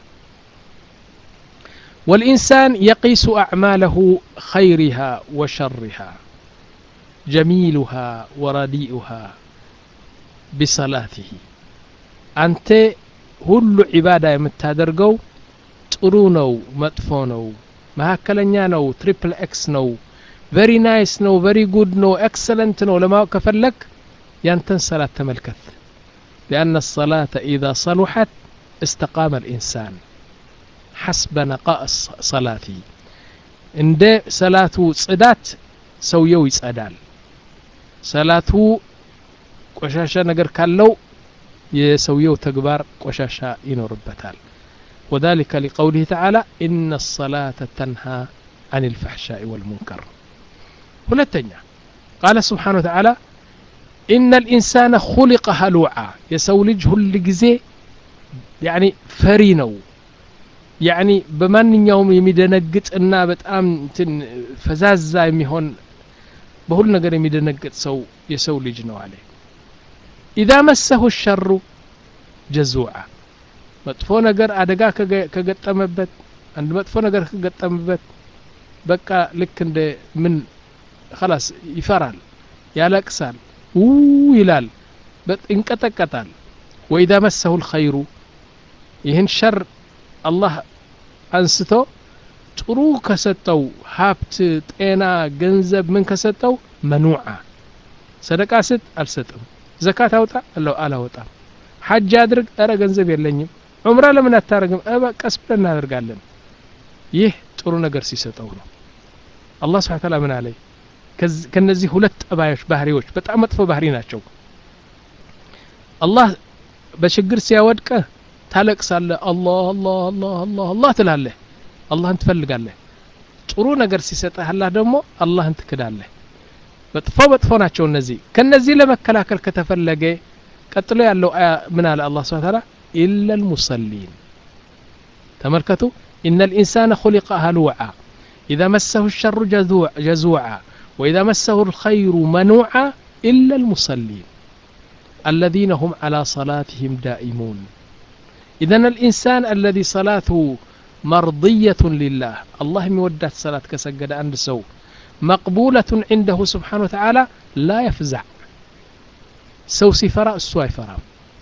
والإنسان يقيس أعماله خيرها وشرها جميلها ورديئها بصلاته أنت ሁሉ ዒባዳ የምታደርገው ጥሩ ነው መጥፎ ነው መሐከለኛ ነው ትሪፕል ኤክስ ነው ቨሪ ናይስ ነው ቨሪ ጉድ ነው ኤክሰለንት ነው ለማወቅ ከፈለክ ያንተን ሰላት ተመልከት لأن الصلاة إذا صلحت استقام الإنسان حسب نقاء صلاته عند صلاته صدات سويو يصدال صلاته ቆሻሻ ነገር ካለው የሰውየው ተግባር ቆሻሻ ይኖርበታል وذلك لقوله تعالى إن الصلاة تنهى عن الفحشاء والمنكر ሁለተኛ قال سبحانه وتعالى إن الإنسان خلق هلوعا يسولج هل جزي يعني فرينو يعني بمن يوم يمدنقت إننا بتأم فزاز زي ميهون بقول نقدر يمدنقت سو يسولج نو عليه إذا مسه الشر جزوعا መጥፎ ነገር አደጋ ከገጠመበት አንድ መጥፎ ነገር ከገጠመበት በቃ ልክ እንደ ምን خلاص ይፈራል ያለቅሳል ኡ ይላል በጥንቀጠቀጣል وإذا مسه الخير ይህን ሸር አላህ አንስቶ ጥሩ ከሰጠው ሀብት ጤና ገንዘብ ምን ከሰጠው መንዑዓ ሰደቃ ስጥ አልሰጥም ዘካት አውጣ አላወጣም ሐጅ አድርግ አረ ገንዘብ የለኝም ዑምራ ለምን አታረግም ቀስ ብለን እናደርጋለን ይህ ጥሩ ነገር ሲሰጠው ነው አላህ Subhanahu Ta'ala ምን አለ ከነዚህ ሁለት ጠባዮች ባህሪዎች በጣም መጥፎ ባህሪ ናቸው አላህ በችግር ሲያወድቀ ታለቅሳለህ አላህ አላህ አላህ አላህ አላህ ትላለህ አላህን ትፈልጋለህ ጥሩ ነገር ሲሰጥህ አላህ ደግሞ አላህን ትክዳለህ መጥፎ መጥፎ ናቸው እነዚህ ከነዚህ ለመከላከል ከተፈለገ ቀጥሎ ያለው አያ ምን አለ አላህ Subhanahu Ta'ala إلا المصلين تملكتوا إن الإنسان خلق هلوعا إذا مسه الشر جزوع جزوعا وإذا مسه الخير منوعا إلا المصلين الذين هم على صلاتهم دائمون إذن الإنسان الذي صلاته مرضية لله الله مودات صلاة كسجد عند سو مقبولة عنده سبحانه وتعالى لا يفزع سو سفراء السواي فرام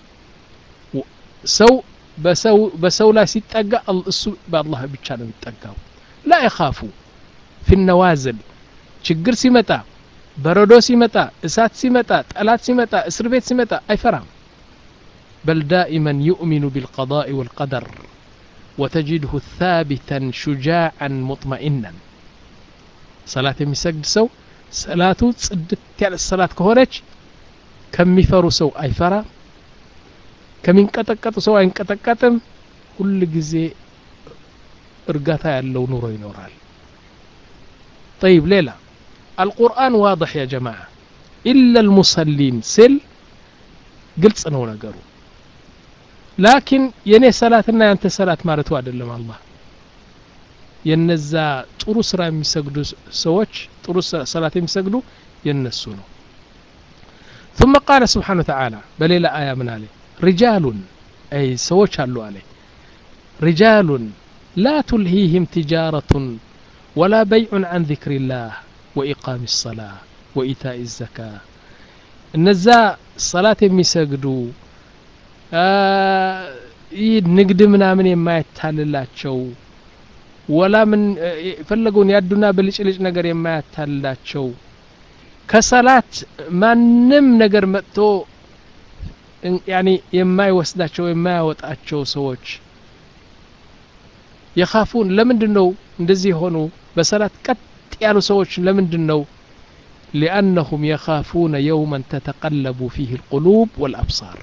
سو بسو بسو لا سيتقى بالله بيتشانو يتقاو لا يخافوا في النوازل ችግር ሲመጣ በረዶ ሲመጣ እሳት ሲመጣ ጠላት ሲመጣ እስር ቤት ሲመጣ አይፈራም بل دائما يؤمن بالقضاء والقدر وتجده ثابتا شجاعا مطمئنا صلاة የሚሰግድ ሰው ሰላቱ ጽድት ያለ ሰላት ከሆነች ከሚፈሩ ሰው አይፈራም ከሚንቀጠቀጡ ሰው አይንቀጠቀጥም ሁሉ ጊዜ እርጋታ ያለው ኑሮ ይኖራል طيب ሌላ القرآن واضح يا جماعة إلا المصلين سل قلت أنه نقروا لكن يني صلاتنا أنت صلاة ما رتوا أدلم الله ينزا طرو سرا يمسجدوا سوتش طرو صلاة يمسجدوا ينسونه ثم قال سبحانه وتعالى بليلة آية من عليه رجال أي سوتش قالوا عليه رجال لا تلهيهم تجارة ولا بيع عن ذكر الله وإقام الصلاة وإيتاء الزكاة النزا صلاة يمسجدوا يد نقد منا من ما يتحللاتشو ولا من فلقون يدنا بلش ليش نجر ما يتحللاتشو كصلاة ما نم نجر متو يعني يما يوسداتشو يما يوطاتشو سوتش يخافون لمن دنو እንደዚህ ሆኑ በሰላት ቀጥ ያሉ ሰዎች ለምንድን ነው لأنهم يخافون يوما تتقلب فيه القلوب والأبصار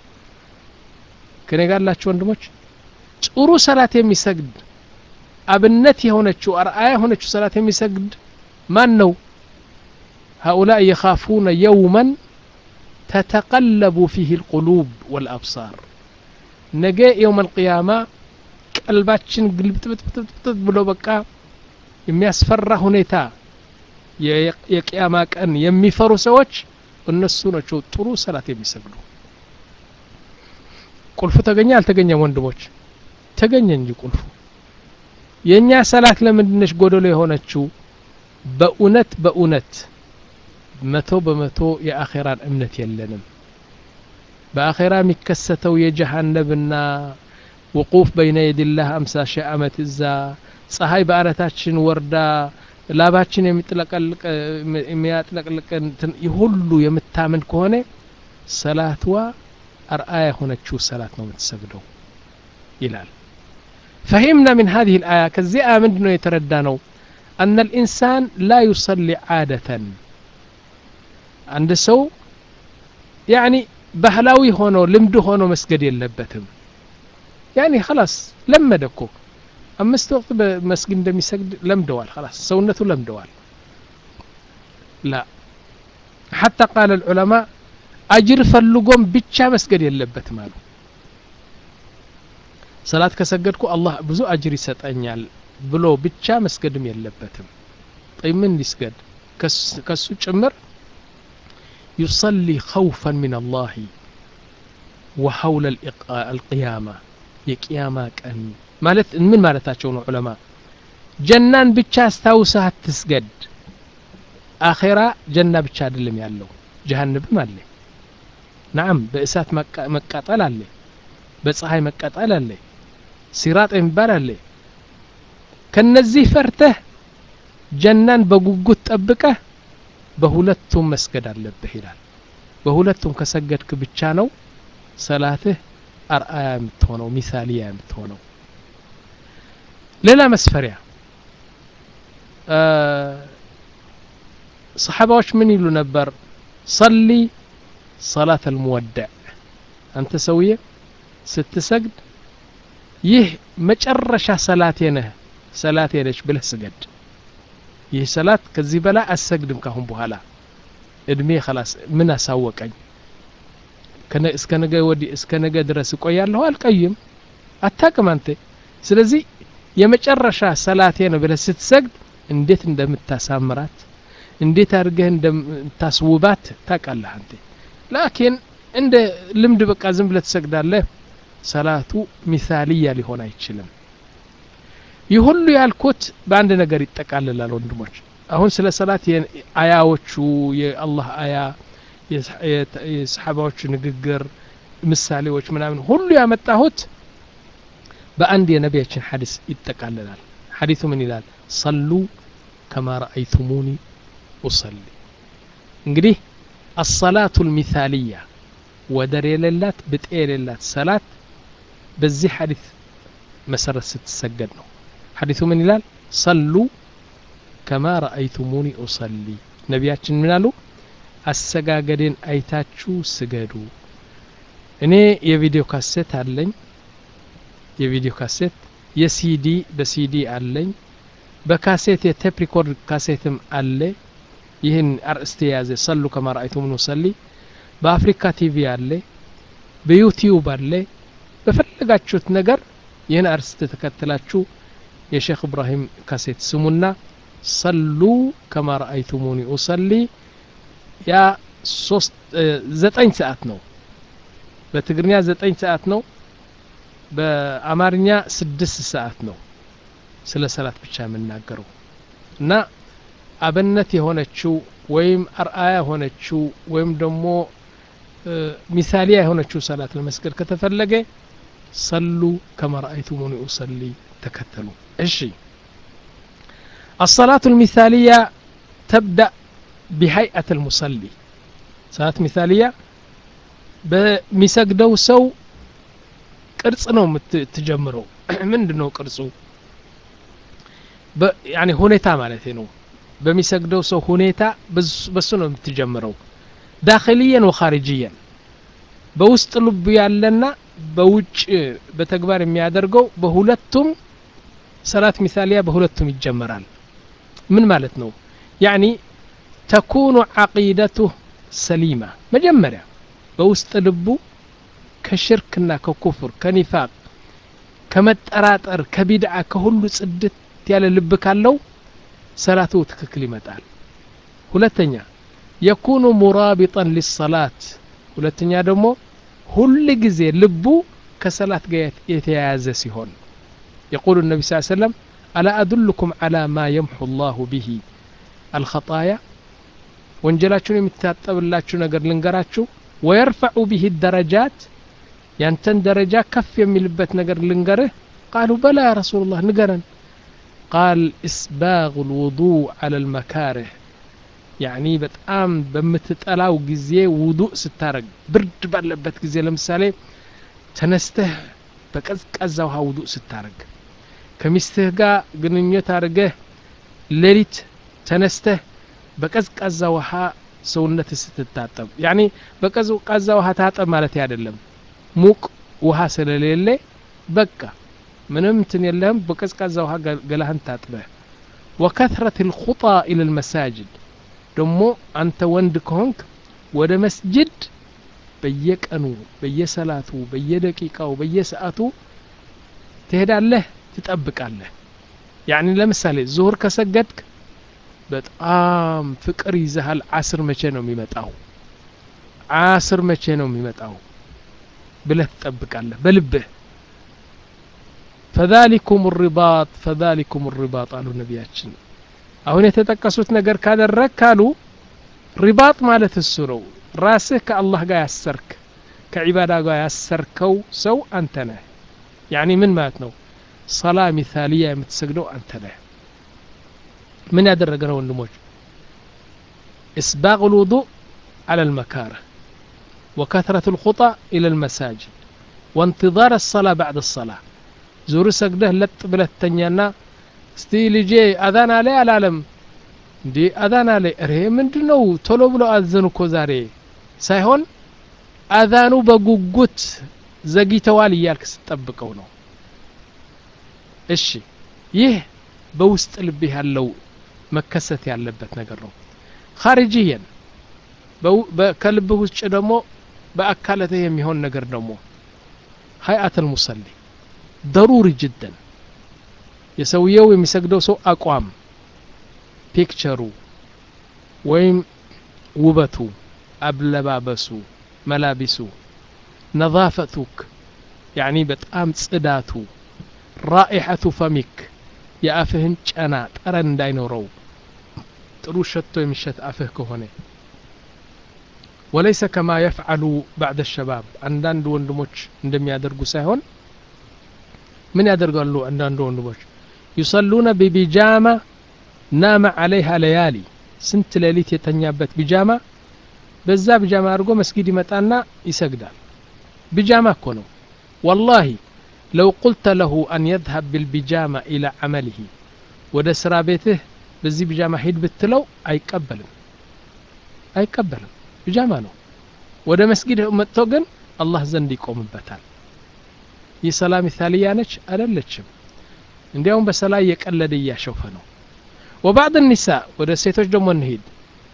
ከኔ ጋር ያላችሁ ወንድሞች ጥሩ ሰላት የሚሰግድ አብነት የሆነችው አርአያ የሆነችው ሰላት የሚሰግድ ማን ነው هؤلاء يخافون يوما تتقلب فيه القلوب والأبصار ነገ يوم القيامة ቀልባችን ግልብጥብጥብጥ ብሎ በቃ የሚያስፈራ ሁኔታ የቂያማ ቀን የሚፈሩ ሰዎች እነሱ ናቸው ጥሩ ሰላት የሚሰግዱ ቁልፉ ተገኘ አልተገኘም ወንድሞች ተገኘ እንጂ ቁልፉ የኛ ሰላት ለምንድነሽ ጎደሎ የሆነችው በእውነት በእውነት መቶ በመቶ የአኺራን እምነት የለንም በአኺራ የሚከሰተው የጀሃነምና وقوف بين يدي الله أمسى شيء أمت الزا صحيح بأرتاشن وردا لاباتشن يمتلقلق يمتلقلق يهلو يمتامن كونه صلاتوا أرآية هنا تشو صلاة نوم تسجدوا إلال فهمنا من هذه الآية كالزئة من دونه يتردانو أن الإنسان لا يصلي عادة عند سو يعني بهلاوي هونو لمدو هونو مسجد يلبتهم يعني خلاص لمدكو أمست وقت بمسجد دمي سجد لمدوال خلاص سونته لمدوال لا حتى قال العلماء አጅር ፈልጎም ብቻ መስገድ የለበትም አሉ ሰላት ከሰገድኩ አላህ ብዙ አጅር ይሰጠኛል ብሎ ብቻ መስገድም የለበትም ጠይምን ሊስገድ ከሱ ጭምር يصلي خوفا من الله وحول القيامة የቂያማ ቀን ማለት ምን ማለታቸው ነው ዑለማ ጀናን ብቻ አስታውሰህ አትስገድ አኺራ ጀና ብቻ አይደለም ያለው ጀሃነምም አለ نعم በእሳት መቃጠል አለ በፀሐይ መቃጠል አለ ሲራጥ የሚባል አለ ከነዚህ ፈርተህ ጀናን በጉጉት ጠብቀህ በሁለቱም መስገድ አለብህ ይላል በሁለቱም ከሰገድክ ብቻ ነው ሰላትህ አርአያ የምትሆነው ሚሳሊያ የምትሆነው ሌላ መስፈሪያ ሰሃባዎች ምን ይሉ ነበር صلي صلاة المودع አንተ ሰውዬ ስትሰግድ ይህ መጨረሻ ሰላቴ ነህ ሰላቴ ነች ብለህ ስገድ ይህ ሰላት ከዚህ በላይ አሰግድም ካሁን በኋላ እድሜ خلاص ምን አሳወቀኝ ከነ እስከ ነገ ወዲ እስከ ነገ ድረስ ቆያለሁ አልቀይም አታቅም አንተ ስለዚህ የመጨረሻ ሰላቴ ነው ብለህ ስትሰግድ እንዴት እንደምታሳምራት እንዴት አድርገህ እንደምታስውባት ታውቃለህ አንተ ላኪን እንደ ልምድ በቃ ዝም ብለህ ትሰግዳለህ ሰላቱ ሚሳሊያ ሊሆን አይችልም ይሁሉ ያልኩት በአንድ ነገር ይጠቃልላል ወንድሞች አሁን ስለ ሰላት አያዎቹ የአላህ አያ የሰሃባዎች ንግግር ምሳሌዎች ምናምን ሁሉ ያመጣሁት በአንድ የነቢያችን ሐዲስ ይጠቃልላል ሐዲሱ ምን ይላል ሰሉ كما رأيتموني أصلي እንግዲህ الصلاة المثالية ወደር የሌላት ብጤ የሌላት ሰላት በዚህ ሐዲስ መሰረት ስትሰገድ ነው ሐዲሱ ምን ይላል ሰሉ كما رأيتموني أصلي ነቢያችን ምን አሉ አሰጋገዴን አይታችሁ ስገዱ እኔ የቪዲዮ ካሴት አለኝ የቪዲዮ ካሴት የሲዲ በሲዲ አለኝ በካሴት የቴፕ ሪኮርድ ካሴትም አለ ይህን አርእስት ያዘ ሰሉ كما رأيتموني أصلي በአፍሪካ ቲቪ አለ በዩቲዩብ አለ በፈለጋችሁት ነገር ይህን አርእስት ተከትላችሁ የሼክ ኢብራሂም ካሴት ስሙና ሰሉ كما رأيتموني أصلي ያ ሶስት ዘጠኝ ሰዓት ነው በትግርኛ ዘጠኝ ሰዓት ነው በአማርኛ ስድስት ሰዓት ነው ስለ ሰላት ብቻ የምናገረው እና አብነት የሆነችው ወይም አርአያ የሆነችው ወይም ደግሞ ሚሳሊያ የሆነችው ሰላት ለመስገድ ከተፈለገ ሰሉ كما رأيتموني أصلي ተከተሉ እሺ الصلاة المثالية تبدأ بهيئة المصلي صلاة مثالية بمسجدو سو ቅርጽ ነው የምትጀምረው ምንድነው ቅርጹ يعني ሁኔታ ማለት ነው በሚሰግደው ሰው ሁኔታ በሱ ነው የምትጀምረው داخليا وخارجيا በውስጥ ልብ ያለና በውጭ በተግባር የሚያደርገው በሁለቱም ሰላት ሚሳሊያ በሁለቱም ይጀምራል ምን ማለት ነው يعني تكون عقيدته سليمة مجمرة بوسط لبو كشركنا ككفر كنفاق كمتراتر كبدعة كهلو صدت يالا لب كالو صلاته تككل يمطال ሁለተኛ يكون مرابطا للصلاة ሁለተኛ ደግሞ ሁሉ ጊዜ ልቡ ከሰላት ጋር የተያያዘ ሲሆን يقول النبي صلى الله عليه وسلم ألا أدلكم على ما يمحو الله به الخطايا ወንጀላችሁን የሚታጠብላችሁ ነገር ልንገራችሁ ويرفع به الدرجات ያንተን ደረጃ ከፍ የሚልበት ነገር ልንገርህ قالوا بلى يا رسول الله ንገረን قال إسباغ الوضوء على المكاره يعني በጣም በምትጠላው ጊዜ ውዱእ ስታረግ ብርድ ባለበት ጊዜ ለምሳሌ ተነስተህ በቀዝቃዛ ውሃ ውዱእ ስታረግ ከሚስትህ ጋር ግንኙነት አድርገህ ሌሊት ተነስተህ በቀዝቃዛ ውሃ ሰውነት ስትታጠብ يعني በቀዝቃዛ ውሃ ታጠብ ማለት አይደለም ሙቅ ውሃ ስለሌለ በቃ ምንም እንትን የለም በቀዝቃዛ ውሃ ገላህን ታጥበህ وكثرة الخطى إلى المساجد ደሞ አንተ ወንድ ከሆንክ ወደ መስጂድ በየቀኑ በየሰላቱ በየደቂቃው በየሰዓቱ ትሄዳለህ ትጠብቃለህ ያኒ ለምሳሌ ዙህር ከሰገድክ በጣም ፍቅር ይዘሃል ዓስር መቼ ነው የሚመጣው ዓስር መቼ ነው የሚመጣው ብለህ ትጠብቃለህ በልብህ فذلكم الرباط فذلكم الرباط قالوا ነብያችን አሁን የተጠቀሱት ነገር ካደረክ ካሉ ሪባጥ ማለት እሱ ነው ራስህ ከአላህ ጋር ያሰርክ ከዒባዳ ጋር ያሰርከው ሰው አንተ ነህ ያኒ ምን ማለት ነው ሰላ ሚሳሊያ የምትሰግደው አንተ ነህ ምን ያደረገነው ወንድሞች اسباغ الوضوء على المكاره وكثرة الخطى إلى المساجد وانتظار الصلاة بعد الصلاة زور سجده لط بلتنيانا استي لجي اذان عليه العالم دي اذان عليه ره ምንድነው ቶሎ ብሎ አዘኑ እኮ ዛሬ ሳይሆን አዛኑ በጉጉት ዘግይተዋል ይያልክ ስጠብቀው ነው እሺ ይህ በውስጥ ልብ ያለው መከሰት ያለበት ነገር ነው خارجيا በከልብ ውስጥ ደግሞ በአካላተ የሚሆን ነገር ደግሞ هيئة المصلي ضروري جدا የሰውየው የሚሰግደው ሰው አቋም ፒክቸሩ ወይም ውበቱ አብለባበሱ መላቢሱ ነዛፈቱክ ያኒ በጣም ጽዳቱ رائحة فمك የአፍህን ጨና ጠረን እንዳይኖረው ጥሩ ሸቶ የሚሸት አፍህ ከሆነ وليس كما يفعل بعد الشباب አንዳንድ ወንድሞች እንደሚያደርጉ ሳይሆን ምን ያደርጋሉ አንዳንድ ወንድሞች يصلون ببيجامة نام عليها ليالي ስንት ሌሊት የተኛበት ቢጃማ በዛ ቢጃማ አድርጎ መስጊድ ይመጣና ይሰግዳል ቢጃማ እኮ ነው والله لو قلت له أن يذهب بالبيجامة إلى عمله ወደ ስራ ቤትህ በዚህ ቢጃማ ሄድ ብትለው አይቀበልም አይቀበልም ቢጃማ ነው ወደ መስጊድ መጥቶ ግን አላህ ዘንድ ይቆምበታል የሰላም ሚሳሊያ ነች አይደለችም እንዲያውም በሰላይ የቀለደ ያሸፈ ነው وبعض النساء ወደ ሴቶች ደግሞ እንሄድ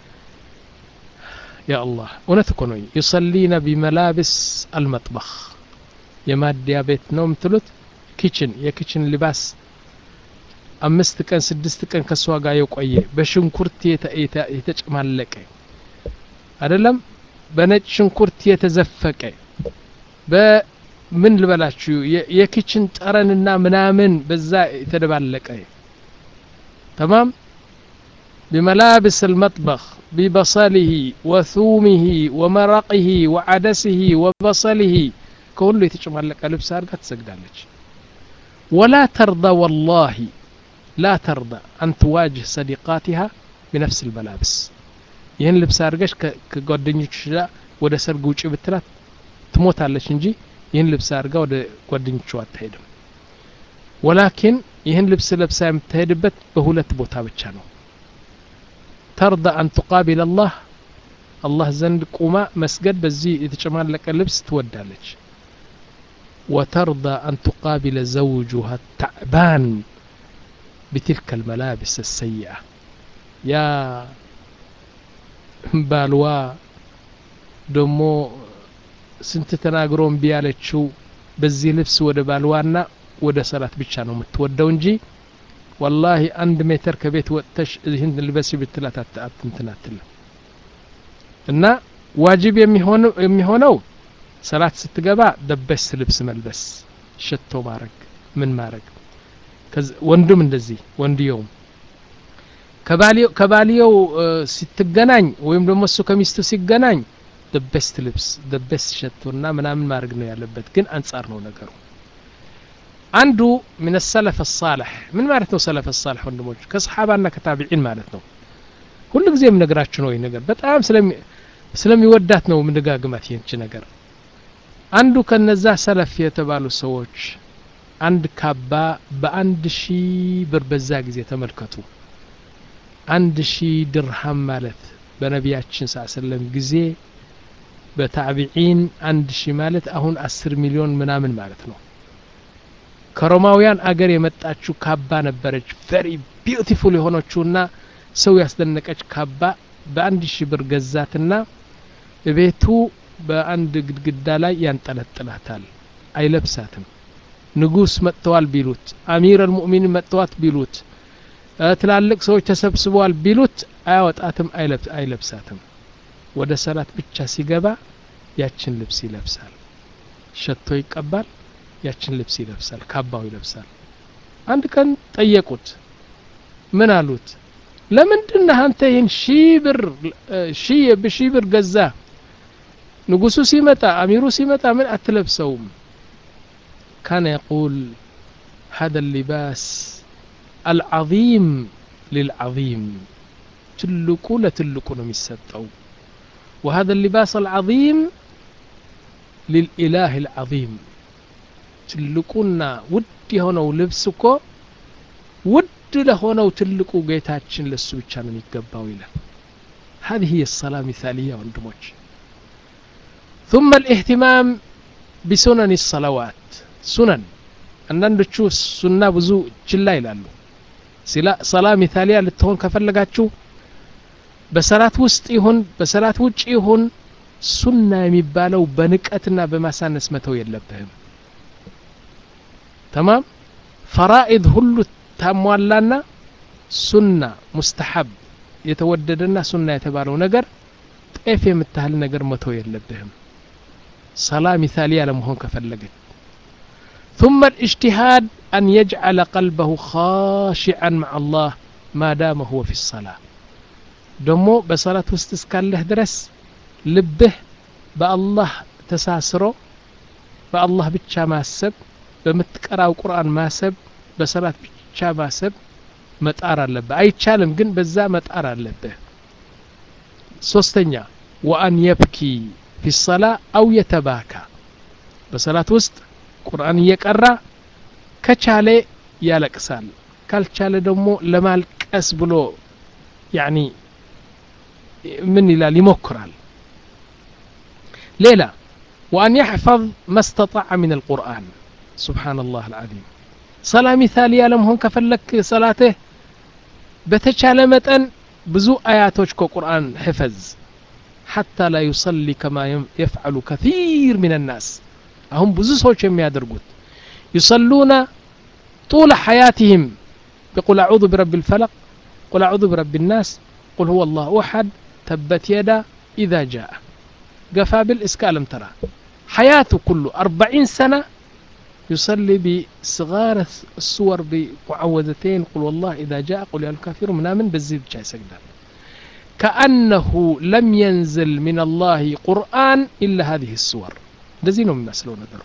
يا الله እውነት እኮ ነው يصلين بملابس المطبخ የማዲያ ቤት ነው ምትሉት ኪችን የኪችን ልባስ አምስት ቀን ስድስት ቀን ከሷ ጋር የቆየ በሽንኩርት የተጨማለቀ አይደለም በነጭ ሽንኩርት የተዘፈቀ በምን ልበላችሁ የኪችን ጠረንና ምናምን በዛ የተደባለቀ تمام بملابس المطبخ ببصله وثومه ومرقه وعدسه وبصله كله يتጨማለቀ ልብስ አርጋ ትሰግዳለች ولا ترضى والله لا ترضى أن تواجه صديقاتها بنفس الملابس ይህን ልብስ አርገሽ ከጓደኞችሽ ጋር ወደ ሰርግ ውጪ ብትላት ትሞታለች እንጂ ይህን ልብስ አርጋ ወደ ጓደኞቿ አትሄድም ولكن ይህን ልብስ ለብሳ የምትሄድበት በሁለት ቦታ ብቻ ነው ترضى أن تقابل الله الله ዘንድ ቁማ መስገድ በዚህ የተጨማለቀ ልብስ ትወዳለች وترضى أن تقابل زوجها التعبان بتلك الملابس السيئة يا ባልዋ ደሞ ስንት ተናግሮም ቢያለችው በዚህ ልብስ ወደ ባልዋና ወደ ሰላት ብቻ ነው የምትወደው እንጂ والله አንድ ሜትር ከቤት ወጥተሽ ይህን ልበስ ብትላት አትንተናትል እና ዋጅብ የሚሆነው የሚሆነው ሰላት ስትገባ ደበስ ልብስ መልበስ ሽቶ ማረግ ምን ማረግ ወንዱም እንደዚህ ወንድየው ከባሊው ከባሊው ሲትገናኝ ወይም ደግሞ እሱ ከሚስቱ ሲገናኝ the best ልብስ the best ሽቶና ምናምን ማረግ ነው ያለበት ግን አንጻር ነው ነገሩ አንዱ من السلف الصالح ምን ማለት ነው ሰለፍ الصالح ወንድሞች ከሰሃባና ከታቢዒን ማለት ነው ሁሉ ጊዜም ነግራችሁ ነው ይሄ ነገር በጣም ስለሚ ስለሚወዳት ነው ምንደጋግማት ይህች ነገር አንዱ ከነዛ ሰለፍ የተባሉ ሰዎች አንድ ካባ በአንድ ሺህ ብር በዛ ጊዜ ተመልከቱ አንድ ሺህ ድርሃም ማለት በነቢያችን ሰለላሁ ጊዜ በታቢዒን አንድ ሺህ ማለት አሁን አስር ሚሊዮን ምናምን ማለት ነው ከሮማውያን አገር የመጣችው ካባ ነበረች very beautiful የሆነችውና ሰው ያስደነቀች ካባ በአንድ ሺህ ብር ገዛትና ቤቱ በአንድ ግድግዳ ላይ ያንጠለጥላታል አይለብሳትም ንጉስ መጥተዋል ቢሉት አሚር አልሙእሚኒን መጥተዋት ቢሉት ትላልቅ ሰዎች ተሰብስበዋል ቢሉት አያወጣትም አይለብሳትም ወደ ሰላት ብቻ ሲገባ ያችን ልብስ ይለብሳል ሸቶ ይቀባል ያችን ልብስ ይለብሳል ካባው ይለብሳል አንድ ቀን ጠየቁት ምን አሉት ለምንድነው አንተ ይህን ሺብር ሺ በሺብር ገዛ ንጉሱ ሲመጣ አሚሩ ሲመጣ ምን አትለብሰውም كان يقول هذا اللباس العظيم للعظيم تلقوا لتلقوا نمسطو وهذا اللباس العظيم للإله العظيم تلقونا ود هونو لبسكو ود لهونو تلقوا جيتاچن لسو ብቻ ነው የሚገባው ይላል هذه هي الصلاة مثالية ወንድሞች ثم الاهتمام بسنن الصلوات سنن አንዳንዶቹ ሱና ብዙ ችላ ይላሉ ሰላ ሚታሊያ ልትሆን ከፈለጋችሁ በሰላት ውስጥ ይሁን በሰላት ውጪ ይሁን ሱና የሚባለው በንቀትና በማሳነስ መተው የለብህም تمام فرائض ሁሉ ታሟላና ሱና ሙስተሐብ የተወደደና ሱና የተባለው ነገር ጤፍ የምታህል ነገር መተው የለብህም ሰላ ሚታሊያ ለመሆን ከፈለገ ثم الاجتهاد أن يجعل قلبه خاشعا مع الله ما دام هو في الصلاة دمو بصلاة واستسكاله درس لبه بالله تساسرو بالله بتشا ماسب بمتقراو قرآن ماسب بصلاة بتشا ماسب متقرا لبه أي تشالم جن بزا متقرا لبه سوستنيا وأن يبكي في الصلاة أو يتباكى بصلاة وست ቁርአን እየቀራ ከቻለ ያለቅሳል ካልቻለ ደግሞ ለማልቀስ ብሎ يعني من ይላል ይሞክራል ሌላ وأن يحفظ ما استطاع من القرآن سبحان الله العظيم صلاة مثالية لمهون كفلك صلاته بتشال متن ብዙ آياتوች ከቁርአን حفظ حتى لا يصلي كما يفعل كثير من الناس هم ብዙ ሰዎች የሚያደርጉት يصلون طول حياتهم بقول أعوذ برب الفلق قل أعوذ برب الناس قل هو الله أحد تبت يدا إذا جاء قفابل إسكالم ترى حياته كله أربعين سنة يصلي بصغار الصور بمعوذتين قل والله إذا جاء قل يا الكافر منامن بالزيب جاي سجدان كأنه لم ينزل من الله قرآن إلا هذه الصور እንደዚህ ነው የሚመስለው ነገሩ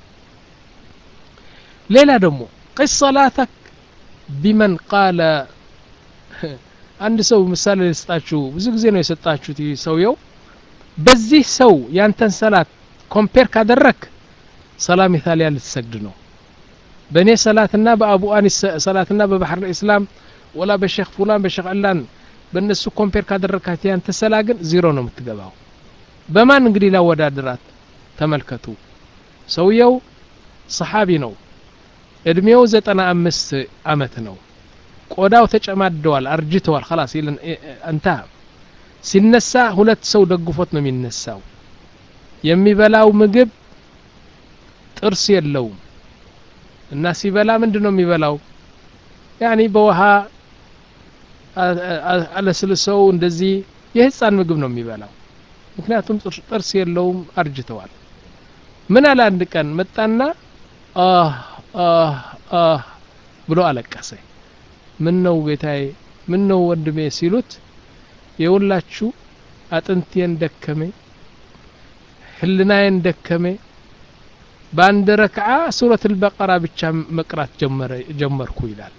ሌላ ደግሞ قص صلاتك بمن قال አንድ ሰው ምሳሌ ልስጣችሁ ብዙ ጊዜ ነው የሰጣችሁት ሰውየው በዚህ ሰው ያንተን ሰላት ኮምፔር ካደረክ ሰላም ኢታሊያ ልትሰግድ ነው በኔ ሰላትና በአቡ አኒስ ሰላትና በባህር الاسلام ወላ በሼክ ፉላን በሼክ አላን በእነሱ ኮምፔር ካደረካት ያንተ ሰላ ግን ዜሮ ነው የምትገባው በማን እንግዲህ ላወዳድራት ተመልከቱ ሰውየው ሰሃቢ ነው እድሜው ዘጠና አምስት አመት ነው ቆዳው ተጨማደዋል አርጅተዋል خلاص ይልን አንተ ሲነሳ ሁለት ሰው ደግፎት ነው የሚነሳው የሚበላው ምግብ ጥርስ የለውም እና ሲበላ ምንድነው የሚበላው ያኒ በውሃ አለስልሰው እንደዚህ የህፃን ምግብ ነው የሚበላው ምክንያቱም ጥርስ የለውም አርጅተዋል ምን አለ አንድ ቀን መጣና አህ አህ አህ ብሎ አለቀሰ ምን ነው ጌታዬ ምን ነው ወንድሜ ሲሉት የውላችሁ አጥንቴን ደከመ ህልናዬን ደከመ በአንድ ረክዓ ሱረት البقرة ብቻ መቅራት ጀመረ ጀመርኩ ይላል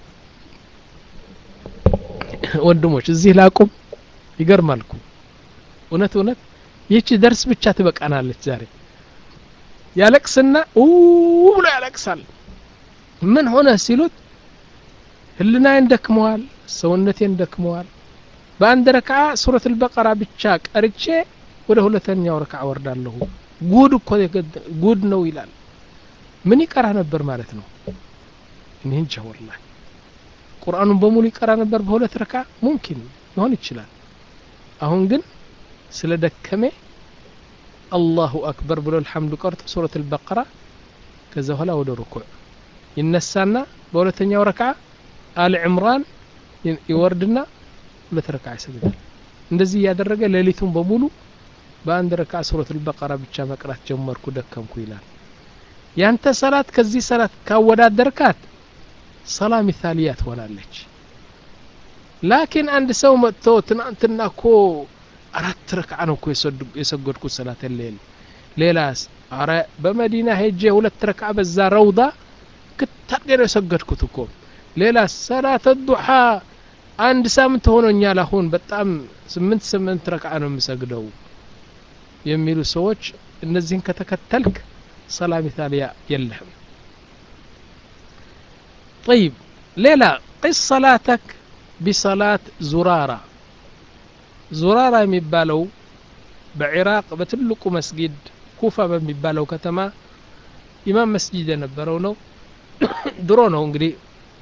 ወንድሞች እዚህ ላቁም ይገርማልኩ እውነት እውነት ይቺ ደርስ ብቻ ትበቃናለች ዛሬ ያለቅስና ኡ ብሎ ያለቅሳል ምን ሆነ ሲሉት ህልናዬን ደክመዋል ሰውነቴን ደክመዋል በአንድ ረክዓ ሱረት البقرة ብቻ ቀርጬ ወደ ሁለተኛው ረክዓ ወርዳለሁ ጉድ እኮ ጉድ ነው ይላል ምን ይቀራ ነበር ማለት ነው እኔ እንጃ ወላሂ ቁርአኑን በሙሉ ይቀራ ነበር በሁለት ረክዓ ሙምኪን ሊሆን ይችላል አሁን ግን ስለደከመ الله أكبر بلو الحمد قرت سورة البقرة كذا هلا ود ركوع ينسانا بولتنيا وركعة آل عمران يوردنا ሁለት ረካዓ ይሰግዳል እንደዚህ ያደረገ ሌሊቱን በሙሉ በአንድ ረካዓ ሱረቱ አልበቀራ ብቻ መቅራት ጀመርኩ ደከምኩ ይላል ያንተ ሰላት ከዚህ ሰላት ካወዳደርካት ሰላም ሚሳሊያ ትሆናለች ላኪን አንድ ሰው መጥቶ ትናንትና እኮ አራት ረካዓ ነው እኮ የሰገድኩት ሰላት ሌሊት ሌላስ አረ በመዲና ሄጄ ሁለት ረካዓ በዛ ረውዳ ከተገረ የሰገድኩት እኮ ሌላስ ሰላት الضحى አንድ ሳምንት ሆኖኛል አሁን በጣም ስምንት ስምንት ረካዓ ነው የምሰግደው የሚሉ ሰዎች እነዚህን ከተከተልክ ሰላም ሚሳሊያ የለህም طيب ليلى قس صلاتك بصلاة زرارة زرارة የሚባለው በኢራቅ በትልቁ መስጊድ ኩፋ በሚባለው ከተማ ኢማም መስጊድ የነበረው ነው ድሮ ነው እንግዲህ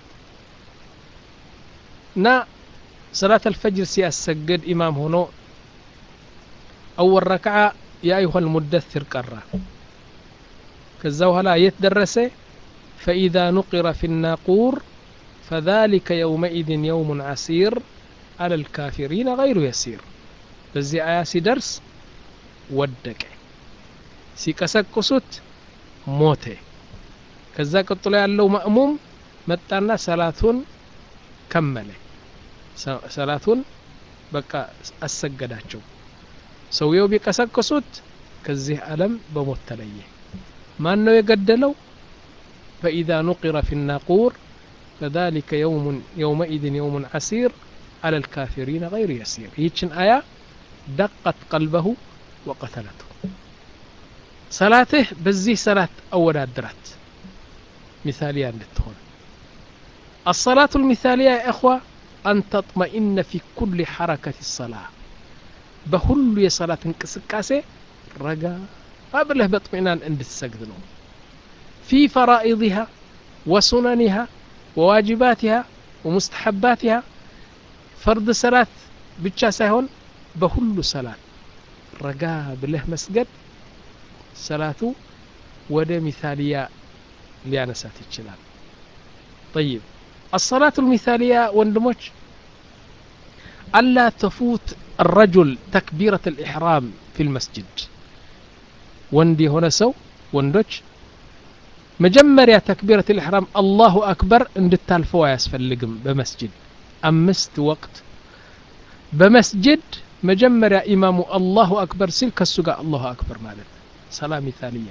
نا صلاة الفجر سياسجد إمام هنا أول ركعة يا أيها المدثر قرأ كالزوها لا يتدرسه فإذا نقر في الناقور فذلك يومئذ يوم عسير على الكافرين غير يسير بزي آياسي درس ودك سيكسك قصت موته كذا قطلع له مأموم متنا ثلاثون كمله ሰላቱን በቃ አሰገዳቸው ሰውየው ቢቀሰቅሱት ከዚህ ዓለም በሞት ተለየ ማን ነው የገደለው فإذا نقر في الناقور فذلك يوم يومئذ يوم عسير على الكافرين غير يسير ይህችን አያ دقت قلبه وقتلته صلاته በዚህ ሰላት አወዳድራት مثاليه እንድትሆን الصلاة المثالية يا إخوة أن تطمئن في كل حركة الصلاة بكل صلاة انكسكاسة رجاء قبله باطمئنان عند السجد في فرائضها وسننها وواجباتها ومستحباتها فرض صلاة بتشا سايهون بكل صلاة رجاء بله مسجد صلاته وده مثالية ليانسات الشلال طيب الصلاة المثالية وندمج ألا تفوت الرجل تكبيرة الإحرام في المسجد وندي هنا سو وندج مجمر يا تكبيرة الإحرام الله أكبر عند التالفوا يسفلقم بمسجد أمست وقت بمسجد مجمر يا إمام الله أكبر سلك السقاء الله أكبر مالك صلاة مثالية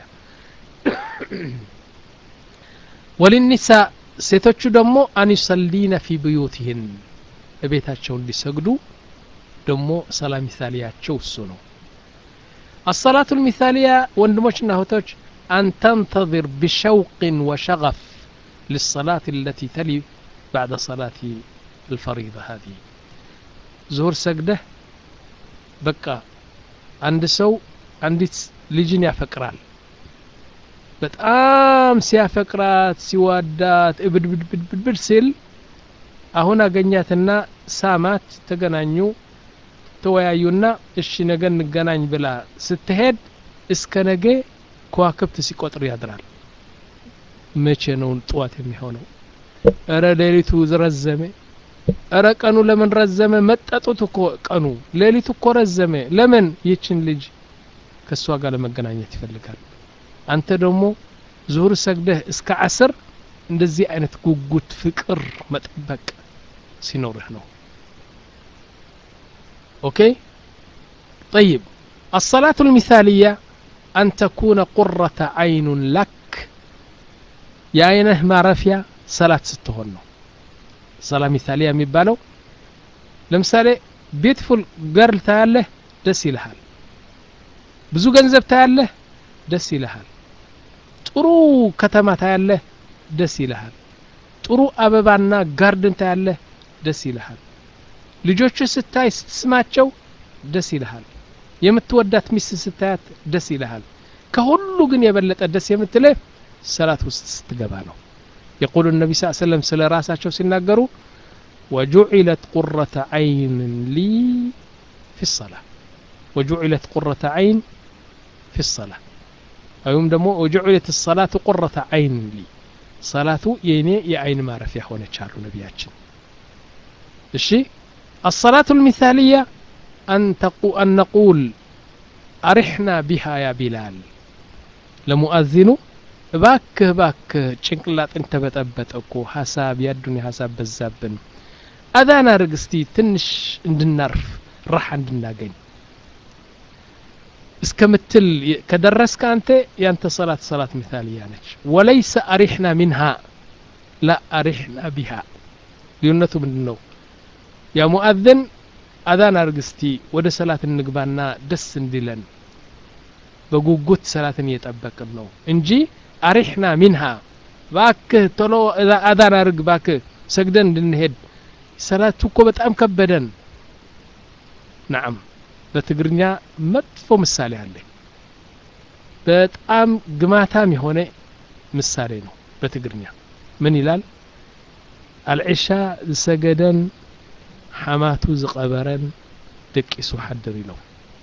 وللنساء ሴቶቹ ደግሞ አንይሰሊና ፊ ቢዩቲሂን በቤታቸው እንዲሰግዱ ደግሞ ሰላም ሚሳሊያቸው እሱ ነው الصلاة المثالية ወንድሞችና እህቶች أن تنتظر بشوق وشغف للصلاة التي تلي بعد صلاة الفريضة هذه ظهر سجده بقى عند سو عندي ልጅን ያፈቅራል በጣም ሲያፈቅራት ሲዋዳት እብድብድብድ ሲል አሁን አገኛትና ሳማት ተገናኙ ተወያዩና እሺ ነገ እንገናኝ ብላ ስትሄድ እስከ ነገ ከዋክብት ሲቆጥር ያድራል መቼ ነው ጧት የሚሆነው አረ ሌሊቱ ረዘመ አረ ቀኑ ለምን ረዘመ መጣጡት እኮ ቀኑ ሌሊቱ እኮ ረዘመ ለምን ይችን ልጅ ከሷ ጋር ለመገናኘት ይፈልጋል አንተ ደግሞ ዙሁር ሰግደህ እስከ ዓስር እንደዚህ አይነት ጉጉት ፍቅር መጠበቅ ሲኖርህ ነው اوكي طيب الصلاة المثالية أن تكون قرة عين لك يا عينه ما رفيا صلاة ستهون صلاة مثالية ميبالو لمثالي beautiful girl تاله دس يلحال بزو ገንዘብ ታያለህ ደስ ይልሃል ጥሩ ከተማ ታያለህ ደስ ይልሃል ጥሩ አበባና ጋርደን ታያለህ ደስ ይልሃል ልጆች ስታይ ስትስማቸው ደስ ይልሃል የምትወዳት ሚስት ስታያት ደስ ይልሃል ከሁሉ ግን የበለጠ ደስ የምትልህ ሰላት ውስጥ ስትገባ ነው يقول النبي صلى الله عليه وسلم ስለ ራሳቸው ሲናገሩ وجعلت قرة عين لي في الصلاة وجعلت قرة عين في الصلاة أيوم دمو وجعلت الصلاة قرة عين لي صلاة يني يعين ما رفيع هنا شارو نبياتشن الشيء الصلاة المثالية أن تقو أن نقول أرحنا بها يا بلال لمؤذن باك باك ጭንቅላት እንተ በጠበጠኩ ሐሳብ ያዱኝ ሐሳብ በዛብን አዳና ርግስቲ ትንሽ እንድናርፍ راح እንድናገኝ እስከምትል ከደረስከ አንተ ያንተ ሰላት ሰላት مثالية ነች وليس أرحنا منها لا أرحنا بها ልዩነቱ ምንድነው ያ ሙአذን አዳና ርግስቲ ወደ ሰላት እንግባና ደስ እንዲለን በጉጉት ሰላትን እየጠበቅን ነው እንጂ أرحنا منها باك تلو إذا أذان أرق باك سجدن دنهد صلاة كو بتأم كبدن نعم بتقرنيا مدفو مسالي هالي بتأم قماتامي هوني مسالي نو بتقرنيا من يلال العشاء سجدن حماتو زقبرن دكيسو حدري له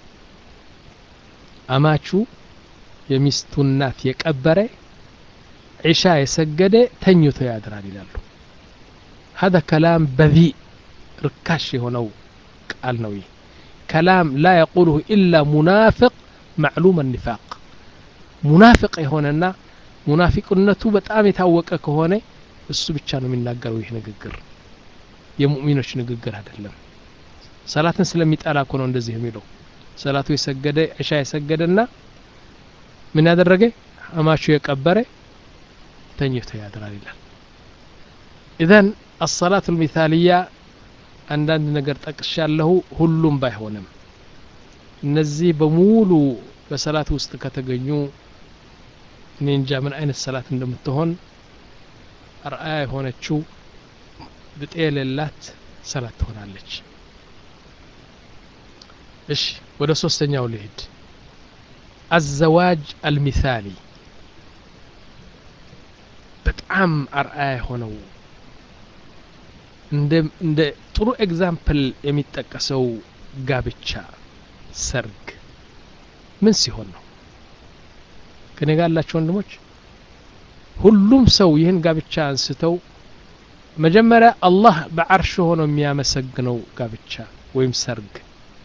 أماتشو የሚስቱ እናት የቀበረ ዒሻ የሰገደ ተኝቶ ያድራል ይላሉ هذا كلام بذيء ركاش የሆነው ቃል ነው ይሄ كلام لا يقوله إلا منافق معلوم النفاق منافق የሆነና ሙናፊቅነቱ በጣም የታወቀ ከሆነ እሱ ብቻ ነው የሚናገረው ይሄ ንግግር የሙእሚኖች ንግግር አይደለም ሰላትን ስለሚጣላ እኮ ነው እንደዚህ የሚለው ሰላቱ የሰገደ ዒሻ የሰገደና من ያደረገ አማቹ የቀበረ ተኝቶ ያድራል ይላል اذن الصلاه المثاليه አንዳንድ ነገር ጠቅሻለሁ ሁሉም ባይሆንም እነዚህ በሙሉ በሰላት ውስጥ ከተገኙ እኔ እንጃ ምን አይነት ሰላት እንደምትሆን አርአያ የሆነችው ብጤለላት ሰላት ትሆናለች እሺ ወደ ሶስተኛው ልሂድ الزواج المثالي በጣም አርአያ ሆነው እንደ እንደ ጥሩ ኤግዛምፕል የሚጠቀሰው ጋብቻ ሰርግ ምን ሲሆን ነው ከኔ ጋር ያላችሁ ወንድሞች ሁሉም ሰው ይህን ጋብቻ አንስተው መጀመሪያ አላህ በአርሽ ሆኖ የሚያመሰግነው ጋብቻ ወይም ሰርግ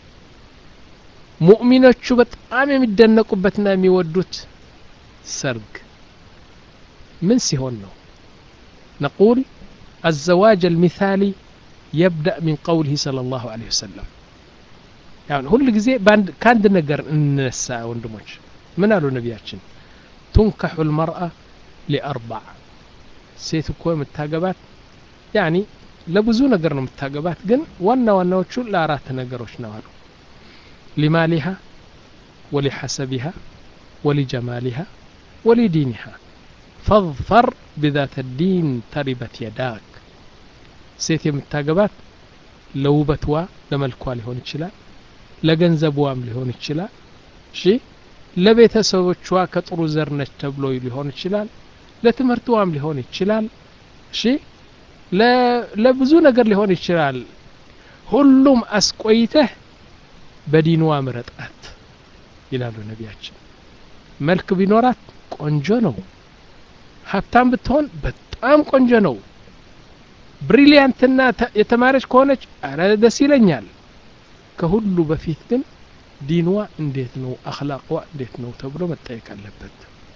ሙእሚኖቹ በጣም የሚደነቁበትና የሚወዱት ሰርግ ምን ሲሆን ነው نقول الزواج المثالي يبدأ من قوله صلى الله عليه وسلم يعني ሁሉ ጊዜ ባንድ ካንድ ነገር እንነሳ ወንድሞች ምን አሉ ነብያችን تنكح المرأة لأربع ሴት እኮ የምታገባት يعني ለብዙ ነገር ነው የምታገባት ግን ዋና ዋናዎቹ ለአራት ነገሮች ነው አሉ لمالها ولحسبها ولجمالها ولدينها فاظفر بذات الدين تربت يداك ሴት የምታገባት ለውበቷ ለመልኳ ሊሆን ይችላል ለገንዘቧም ሊሆን ይችላል እሺ ለቤተሰቦቿ ከጥሩ ዘር ነች ተብሎ ሊሆን ይችላል ለትምህርቷም ሊሆን ይችላል እሺ ለብዙ ነገር ሊሆን ይችላል ሁሉም አስቆይተህ በዲንዋ ምረጣት ይላሉ ነብያችን መልክ ቢኖራት ቆንጆ ነው ሀብታም ብትሆን በጣም ቆንጆ ነው ብሪሊያንትና የተማረች ከሆነች አረ ደስ ይለኛል ከሁሉ በፊት ግን ዲንዋ እንዴት ነው አኽላቋ እንዴት ነው ተብሎ መጠየቅ አለበት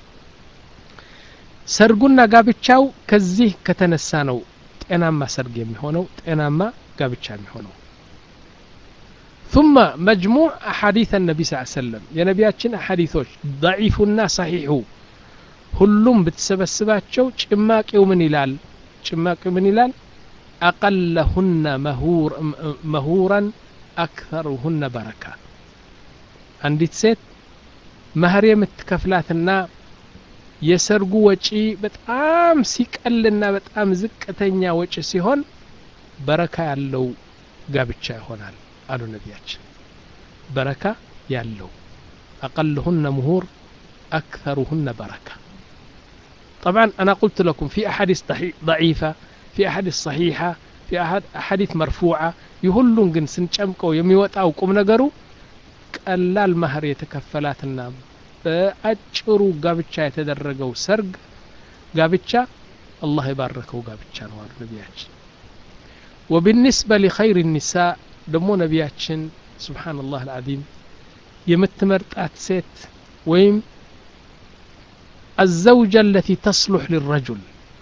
ሰርጉና ጋብቻው ከዚህ ከተነሳ ነው ጤናማ ሰርግ የሚሆነው ጤናማ ጋብቻ የሚሆነው ثم مجموع أحاديث النبي صلى الله عليه وسلم يا نبياتنا أحاديثوش ضعيفنا صحيح ሁሉም بتسبسباتشو ጭማቂው ምን ይላል ጭማቂው ምን ይላል أقلهن مهور مهورا أكثرهن بركة አንዲት ሴት መህር የምትከፍላትና የሰርጉ ወጪ በጣም ሲቀልና በጣም ዝቅተኛ ወጪ ሲሆን በረካ ያለው ጋብቻ ይሆናል አሉ ነብያችን በረካ ያለው أقلهن مهور أكثرهن بركة طبعا أنا قلت لكم في أحاديث ضعيفة في أحاديث صحيحة في أحاديث مرفوعة يهلون جن سنشمكو يميوت أو قم نجرو قلال مهر يتكفلاتنا በአጭሩ ጋብቻ የተደረገው ሰርግ ጋብቻ አላህ የባረከው ጋብቻ ነው አሉ ነቢያችን። وبالنسبة لخير النساء ደሞ ነቢያችን ሱብሃንአላህ አልዓዚም የምትመርጣት ሴት ወይም الزوجة التي تصلح للرجل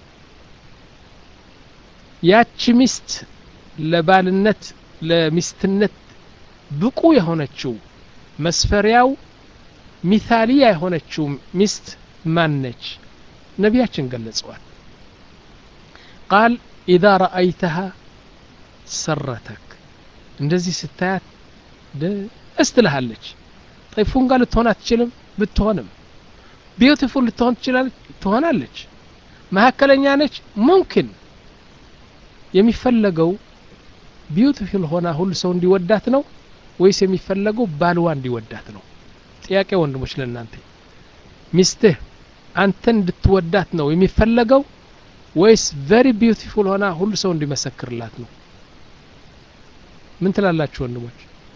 ያቺ ሚስት ለባልነት ለሚስትነት ብቁ የሆነችው መስፈሪያው ሚሳሊያ የሆነችው ሚስት ማነች? ነቢያችን ገለጸዋል። قال إذا رأيتها سرتك እንደዚህ ስታያት ደስ ትልሃለች። ጠይፉን ጋር ልትሆን አትችልም፣ ብትሆንም ቢዩቲፉል ልትሆን ትችላለች፣ ትሆናለች። መካከለኛ ነች ሙምኪን። የሚፈለገው ቢዩቲፉል ሆና ሁሉ ሰው እንዲወዳት ነው ወይስ የሚፈለገው ባልዋ እንዲወዳት ነው? ጥያቄ ወንድሞች ለእናንተ ሚስትህ አንተን እንድትወዳት ነው የሚፈለገው ወይስ ቬሪ ቢዩቲፉል ሆና ሁሉ ሰው እንዲመሰክርላት ነው? ምን ትላላችሁ ወንድሞች?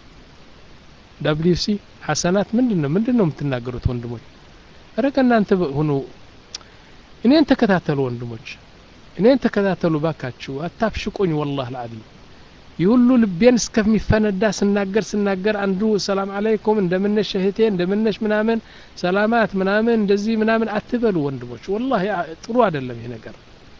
ደብሊውሲ ሐሰናት ምንድነው ምንድነው የምትናገሩት ወንድሞች? አረከ እናንተ ሁኑ እኔን ተከታተሉ ወንድሞች፣ እኔን ተከታተሉ ባካችሁ፣ አታፍሽቁኝ። والله العظيم ይሁሉ ልቤን እስከሚፈነዳ ስናገር ስናገር አንዱ ሰላም አለይኩም እንደምነሽ እህቴ እንደምነሽ ምናምን ሰላማት ምናምን እንደዚህ ምናምን አትበሉ ወንድሞች። والله ጥሩ አይደለም ይሄ ነገር።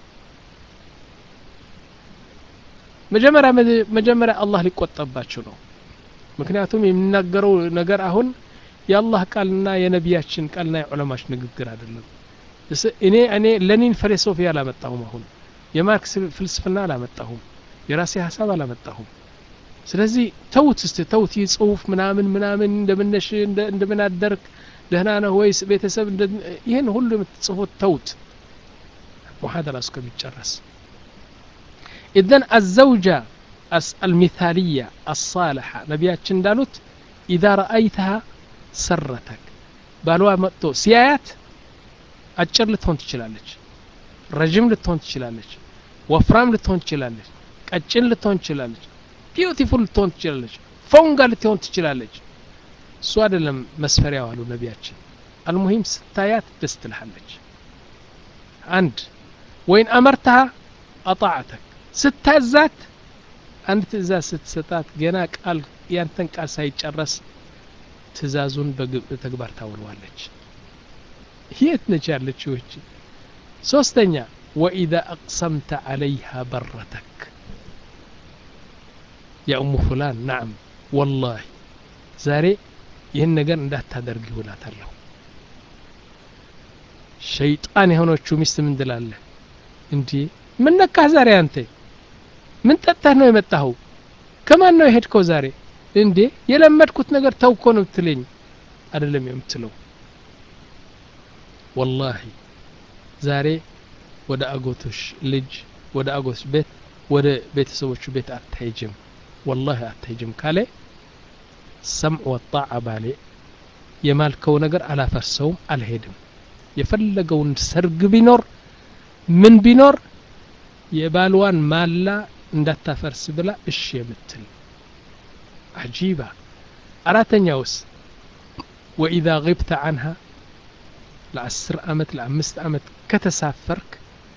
መጀመሪያ መጀመሪያ አላህ ሊቆጣባችሁ ነው። ምክንያቱም የሚናገረው ነገር አሁን የአላህ ቃልና የነቢያችን ቃልና የዑለማዎች ንግግር አይደለም። እኔ እኔ ለኒን ፍልስፍና አላመጣሁም። አሁን የማርክስ ፍልስፍና አላመጣሁም። የራሴ ሐሳብ አላመጣሁም። ስለዚህ ተውት እስቲ ተውት። ይጽሁፍ ምናምን ምናምን እንደምነሽ እንደምን አደርክ ደህና ነው ወይስ ቤተሰብ ይሄን ሁሉ የምትጽፉት ተውት። ሙሐደራ እስከሚጨረስ إذن الزوجة المثالية الصالحة نبياتشن دالوت إذا رأيتها سرتك بالوا مطو سيايات أجر لتهون تشلالج رجم لتهون تشلالج وفرام لتهون تشلالج قچن لتهون تشلالج بيوتيفول لتهون تشلالج فونغا لتهون تشلالج سو አይደለም መስፈሪያው አሉ ነቢያችን። المهم ستايات تستلحلج عند وين أمرتها أطاعتك ستازات አንድ ትእዛዝ ስትሰጣት ገና ቃል ያንተን ቃል ሳይጨረስ ትእዛዙን በተግባር ታውለዋለች። የት ነች ያለችው እቺ? ሶስተኛ وإذا أقسمت عليها برتك يا أم فلان نعم والله ዛሬ ይህን ነገር እንዳታደርጊ ውላታለሁ። ሸይጣን የሆነችው ሚስት ምን ትላለህ? እንዴ ምን ነካህ ዛሬ አንተ? ምን ጠጣህ ነው የመጣኸው? ከማን ነው የሄድከው ዛሬ? እንዴ የለመድኩት ነገር ተውኮ ነው ትለኝ አይደለም የምትለው። والله ዛሬ ወደ አጎቶሽ ልጅ ወደ አጎቶሽ ቤት ወደ ቤተሰቦቹ ቤት አትሄጂም والله አትሄጂም ካለ ሰምዕ ወጣዓ ባለ የማልከው ነገር አላፈርሰውም አልሄድም። የፈለገውን ሰርግ ቢኖር ምን ቢኖር የባልዋን ማላ እንዳታፈርስ ብላ እሺ የምትል አጂባ። አራተኛውስ وإذا غبت عنها ለአስር አመት ለአምስት አመት ከተሳፈርክ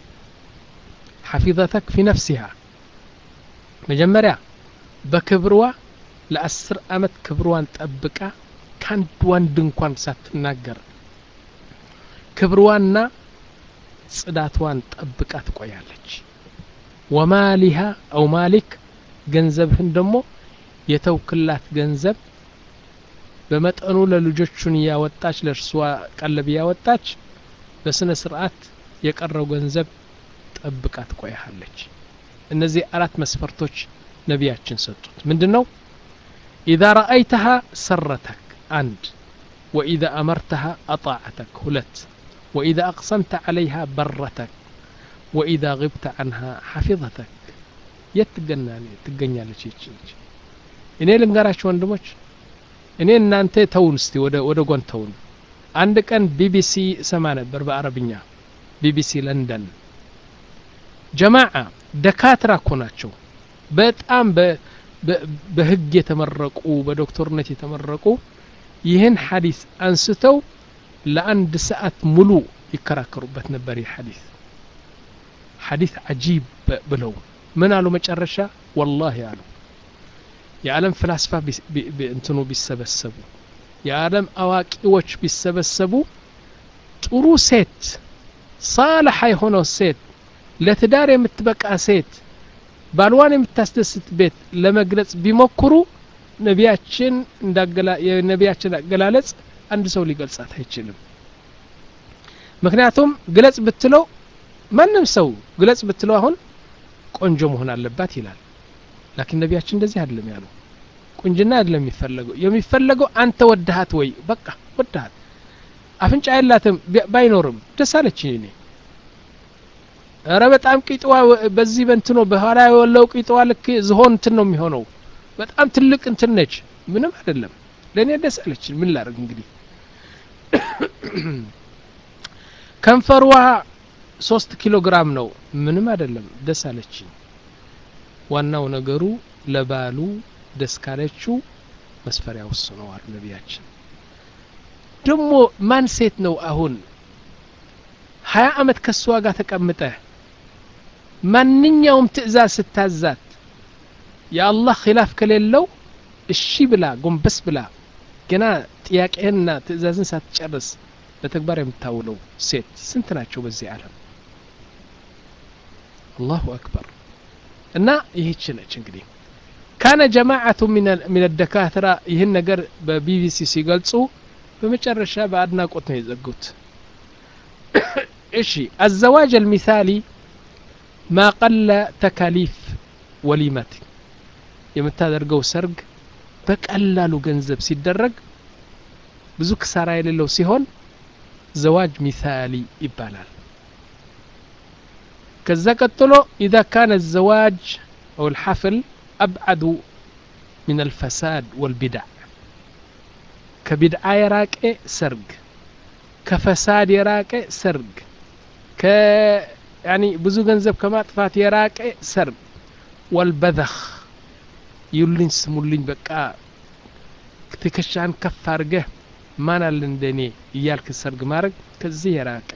حفظتك في نفسها መጀመሪያ በክብርዋ ለአስር አመት ክብርዋን ጠብቃ ካንድ ወንድ እንኳን ሳትናገር ክብርዋና ጽዳትዋን ጠብቃ ትቆያለች። ومالها أو مالك ገንዘብህን ደግሞ የተውክላት ገንዘብ በመጠኑ ለልጆቹን ያወጣች ለርሷ ቀለብ ያወጣች በስነ ስርዓት የቀረው ገንዘብ ጠብቃ ትቆያለች። እነዚህ አራት መስፈርቶች ነቢያችን ሰጡት። ምንድነው? إذا رأيتها سرتك عند وإذا أمرتها أطاعتك ሁለት وإذا أقسمت عليها برتك وإذا غبت عنها حفظتك يتجناني تجنيالك يجي እኔ ልንገራችሁ ወንድሞች እኔ እናንተ ተውን እስቲ ወደ ወደ ጎን ተውን። አንድ ቀን ቢቢሲ ሰማ ነበር በአረብኛ ቢቢሲ ለንደን ጀማዓ ደካትራ እኮ ናቸው በጣም በህግ የተመረቁ በዶክተርነት የተመረቁ ይህን ሐዲስ አንስተው ለአንድ ሰዓት ሙሉ ይከራከሩበት ነበር ይሐዲስ ሐዲስ አጂብ ብለው ምን አሉ መጨረሻ والله አሉ የዓለም ፍልስፋ እንትኑ ቢሰበሰቡ የዓለም አዋቂዎች ቢሰበሰቡ ጥሩ ሴት صالح የሆነው ሴት ለትዳር የምትበቃ ሴት ባልዋን የምታስደስት ቤት ለመግለጽ ቢሞክሩ ነቢያችን እንዳገላ የነቢያችን አገላለጽ አንድ ሰው ሊገልጻት አይችልም ምክንያቱም ግለጽ ብትለው ማንም ሰው ግለጽ ብትለው አሁን ቆንጆ መሆን አለባት ይላል ላኪን ነቢያችን እንደዚህ አይደለም ያሉ ቁንጅና አይደለም የሚፈለገው የሚፈለገው አንተ ወደሃት ወይ በቃ ወደሃት አፍንጫ የላትም ባይኖርም ደስ አለችኝ እኔ ኧረ በጣም ቂጥዋ በዚህ በእንትኖ በኋላ የወለው ቂጥዋ ልክ ዝሆን እንትን ነው የሚሆነው በጣም ትልቅ እንትን ነች ምንም አይደለም ለኔ ደስ አለችኝ ምን ላድርግ እንግዲህ ከንፈርዋ ሶስት ኪሎ ግራም ነው ምንም አይደለም ደስ አለችኝ ዋናው ነገሩ ለባሉ ደስ ካለችው መስፈሪያ ወስነዋል ነቢያችን ደሞ ማን ሴት ነው አሁን ሀያ አመት ከሷ ጋር ተቀምጠ ማንኛውም ትእዛዝ ስታዛት የአላህ ኺላፍ ከሌለው እሺ ብላ ጎንበስ ብላ ገና ጥያቄና ትእዛዝን ሳትጨርስ በተግባር የምታውለው ሴት ስንት ናቸው በዚህ ዓለም አላሁ አክበር እና ይህች ነች እንግዲህ كان جماعة من من الدكاترة ይህን ነገር በቢቢሲ ሲገልጹ በመጨረሻ በአድናቆት ነው የዘጉት እሺ الزواج المثالي ما قل تكاليف وليمة የምታደርገው ሰርግ በቀላሉ ገንዘብ ሲደረግ ብዙ ክሳራ የሌለው ሲሆን زواج مثالي ይባላል ከዛ ቀጥሎ اذا كان الزواج او الحفل ابعد من الفساد والبدع كبدع يراق سرግ كفساد يراق سرግ ك يعني ብዙ ገንዘብ ከማጥፋት የራቀ ሰርግ والبذخ ይሉኝ ስሙልኝ በቃ ትከሻን ከፍ አድርገህ ማን አለ እንደኔ እያልክ ሰርግ ማድረግ ከዚህ የራቀ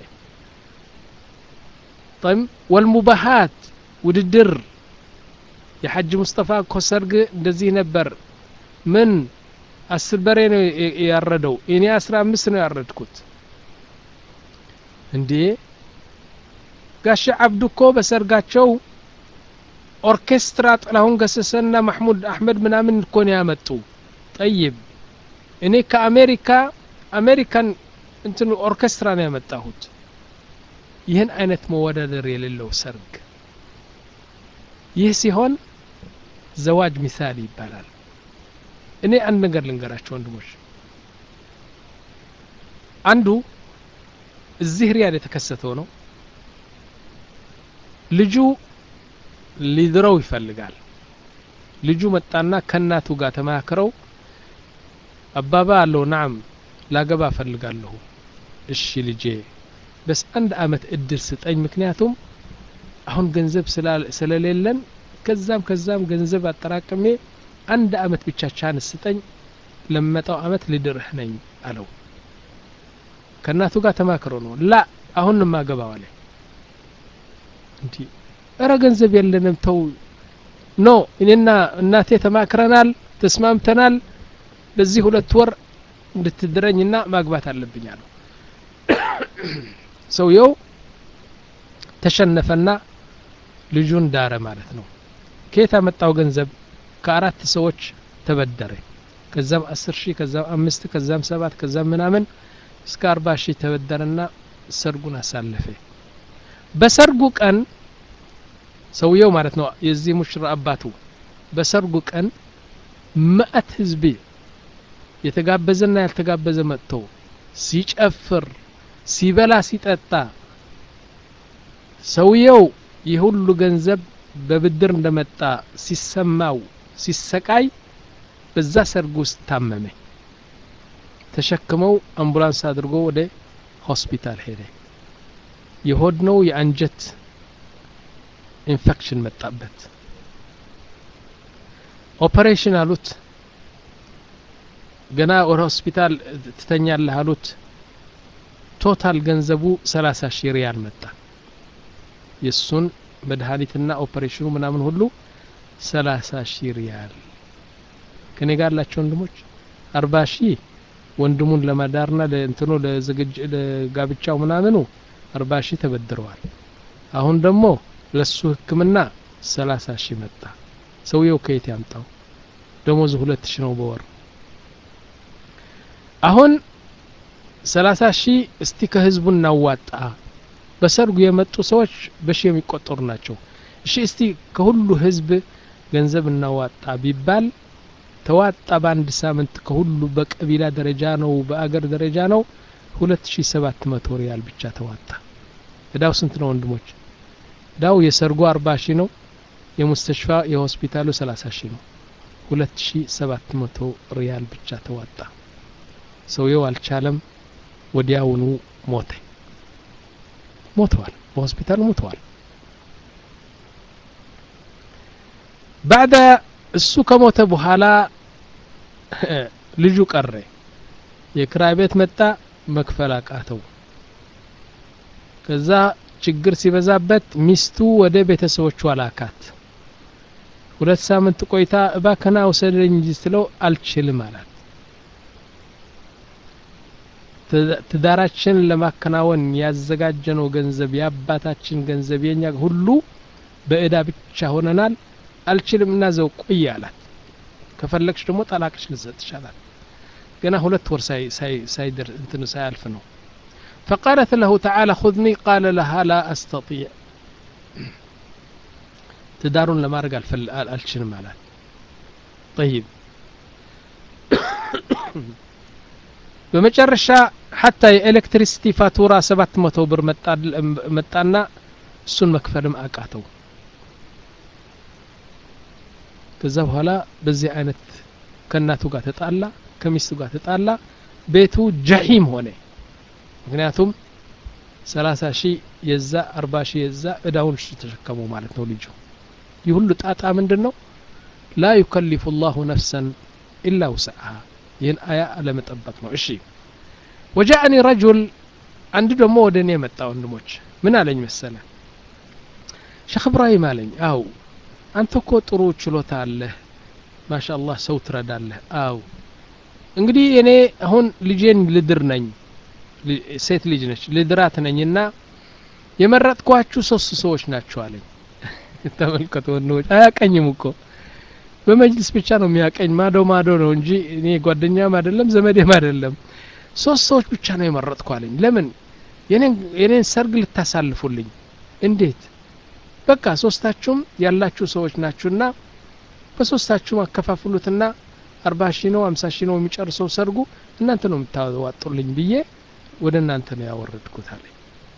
طيب والمباحات ውድድር የሐጅ ሙስጠፋ እኮ ሰርግ እንደዚህ ነበር ምን አስር በሬ ነው ያረደው እኔ አስራ አምስት ነው ያረድኩት እንዴ ጋሽ አብዱ እኮ በሰርጋቸው ኦርኬስትራ ጥላሁን ገሰሰና ማህሙድ አህመድ ምናምን እኮ ነው ያመጡ طيب እኔ ከአሜሪካ አሜሪካን እንትን ኦርኬስትራ ነው ያመጣሁት ይህን አይነት መወዳደር የሌለው ሰርግ ይህ ሲሆን ዘዋጅ ምሳሌ ይባላል እኔ አንድ ነገር ልንገራችሁ ወንድሞች አንዱ እዚህ ሪያድ የተከሰተው ነው ልጁ ሊድረው ይፈልጋል ልጁ መጣና ከናቱ ጋር ተማከረው አባባ አለው ናም ላገባ ፈልጋለሁ እሺ ልጄ በስ አንድ አመት እድል ስጠኝ ምክንያቱም አሁን ገንዘብ ስለሌለን ከዛም ከዛም ገንዘብ አጠራቅሜ አንድ አመት ብቻ ቻንስ ስጠኝ ለመጣው አመት ልድርህ ነኝ አለው ከናቱ ጋር ተማከረው ነው ላ አሁን ማገባው አለ እንዴ አረ ገንዘብ የለንም ተው ኖ እኔና እናቴ ተማክረናል ተስማምተናል በዚህ ሁለት ወር እንድትድረኝና ማግባት አለብኝ አለው ሰውየው ተሸነፈና ልጁን ዳረ ማለት ነው ከየት አመጣው ገንዘብ ከአራት ሰዎች ተበደረ ከዛም አስር ሺህ ከዛም አምስት ከዛም ሰባት ከዛም ምናምን እስከ አርባ ሺህ ተበደረና ሰርጉን አሳለፈ በሰርጉ ቀን ሰውየው ማለት ነው የዚህ ሙሽራ አባቱ በሰርጉ ቀን መአት ህዝብ የተጋበዘና ያልተጋበዘ መጥቶ ሲጨፍር ሲበላ ሲጠጣ ሰውየው ይሁሉ ገንዘብ በብድር እንደመጣ ሲሰማው ሲሰቃይ በዛ ሰርግ ውስጥ ታመመ ተሸክመው አምቡላንስ አድርጎ ወደ ሆስፒታል ሄደ የሆድ ነው የአንጀት ኢንፌክሽን መጣበት ኦፕሬሽን አሉት ገና ወደ ሆስፒታል ተተኛለህ አሉት ቶታል ገንዘቡ ሰላሳ ሺህ ሪያል መጣ። የሱን መድኃኒትና ኦፕሬሽኑ ምናምን ሁሉ ሰላሳ ሺህ ሪያል። ከኔ ጋር ያላችሁ ወንድሞች አርባ ሺህ ወንድሙን ለማዳርና ለእንትኑ ለዝግጅ ለጋብቻው ምናምኑ አርባ ሺህ ተበድረዋል። አሁን ደግሞ ለሱ ህክምና ሰላሳ ሺህ መጣ። ሰውየው ከየት ያምጣው? ደሞዙ ሁለት ሺህ ነው በወር። አሁን ሰላሳ ሺህ እስቲ ከህዝቡ እናዋጣ። በሰርጉ የመጡ ሰዎች በሺህ የሚቆጠሩ ናቸው። እሺ እስቲ ከሁሉ ህዝብ ገንዘብ እናዋጣ ቢባል ተዋጣ በአንድ ሳምንት ከሁሉ በቀቢላ ደረጃ ነው በአገር ደረጃ ነው ሁለት ሺህ ሰባት መቶ ሪያል ብቻ ተዋጣ። እዳው ስንት ነው ወንድሞች? እዳው የሰርጉ አርባ ሺህ ነው፣ የሙስተሽፋ የሆስፒታሉ ሰላሳ ሺህ ነው። ሁለት ሺህ ሰባት መቶ ሪያል ብቻ ተዋጣ። ሰውየው አልቻለም፣ ወዲያውኑ ሞተ። ሞተዋል፣ በሆስፒታሉ ሞተዋል። بعد እሱ ከሞተ በኋላ ልጁ ቀረ። የክራይ ቤት መጣ፣ መክፈል አቃተው። ከዛ ችግር ሲበዛበት ሚስቱ ወደ ቤተሰቦቿ ላካት። ሁለት ሳምንት ቆይታ እባከና ወሰደኝ ስትለው አልችልም አላት። ትዳራችን ለማከናወን ያዘጋጀነው ገንዘብ የአባታችን ገንዘብ የኛ ሁሉ በእዳ ብቻ ሆነናል፣ አልችልም እና ዘው ቆይ አላት። ከፈለክሽ ደግሞ ጣላቅሽ ልሰጥ ይችላል። ገና ሁለት ወር ሳይ ሳይ ሳይደር እንትን ሳያልፍ ነው። فقالت له تعالى خذني قال لها لا استطيع تدارون لما رجع الفل الشنو مالات. طيب በመጨረሻ حتى የኤሌክትሪሲቲ ፋቱራ ሰባት መቶ ብር መጣና እሱን መክፈልም አቃተው። ከዛ በኋላ በዚህ አይነት ከናቱ ጋር ተጣላ፣ ከሚስቱ ጋር ተጣላ። ቤቱ ጀሂም ሆነ። ምክንያቱም ሰላሳ ሺህ የዛ አርባ ሺህ የዛ እዳውን እሱ ተሸከመው ማለት ነው ልጁ። ይህ ሁሉ ጣጣ ምንድነው? ላ يكلف الله نفسا الا وسعها። ይህን አያ አለመጠበቅ ነው። እሺ وجاءني رجل አንድ ደግሞ ወደኔ መጣ ወንድሞች። ምን አለኝ መሰለ? ሼክ ኢብራሂም አለኝ፣ አው አንተ እኮ ጥሩ ችሎታ አለህ፣ ማሻአላህ ሰው ትረዳለህ። አው እንግዲህ እኔ አሁን ልጄን ልድር ነኝ፣ ሴት ልጅ ነች፣ ልድራት ነኝና የመረጥኳችሁ ሶስት ሰዎች ናቸው አለኝ። ተመልከቱ ወንድሞች፣ አያቀኝም እኮ በመጅልስ ብቻ ነው የሚያቀኝ፣ ማዶ ማዶ ነው እንጂ እኔ ጓደኛም አይደለም ዘመዴም አይደለም። ሶስት ሰዎች ብቻ ነው የመረጥኩ አለኝ። ለምን? የኔን የኔን ሰርግ ልታሳልፉልኝ። እንዴት? በቃ ሶስታችሁም ያላችሁ ሰዎች ናችሁና በሶስታችሁም አከፋፍሉትና አርባ ሺህ ነው ሃምሳ ሺህ ነው የሚጨርሰው ሰርጉ፣ እናንተ ነው የምታዋጡልኝ ብዬ ወደ እናንተ ነው ያወረድኩት አለኝ።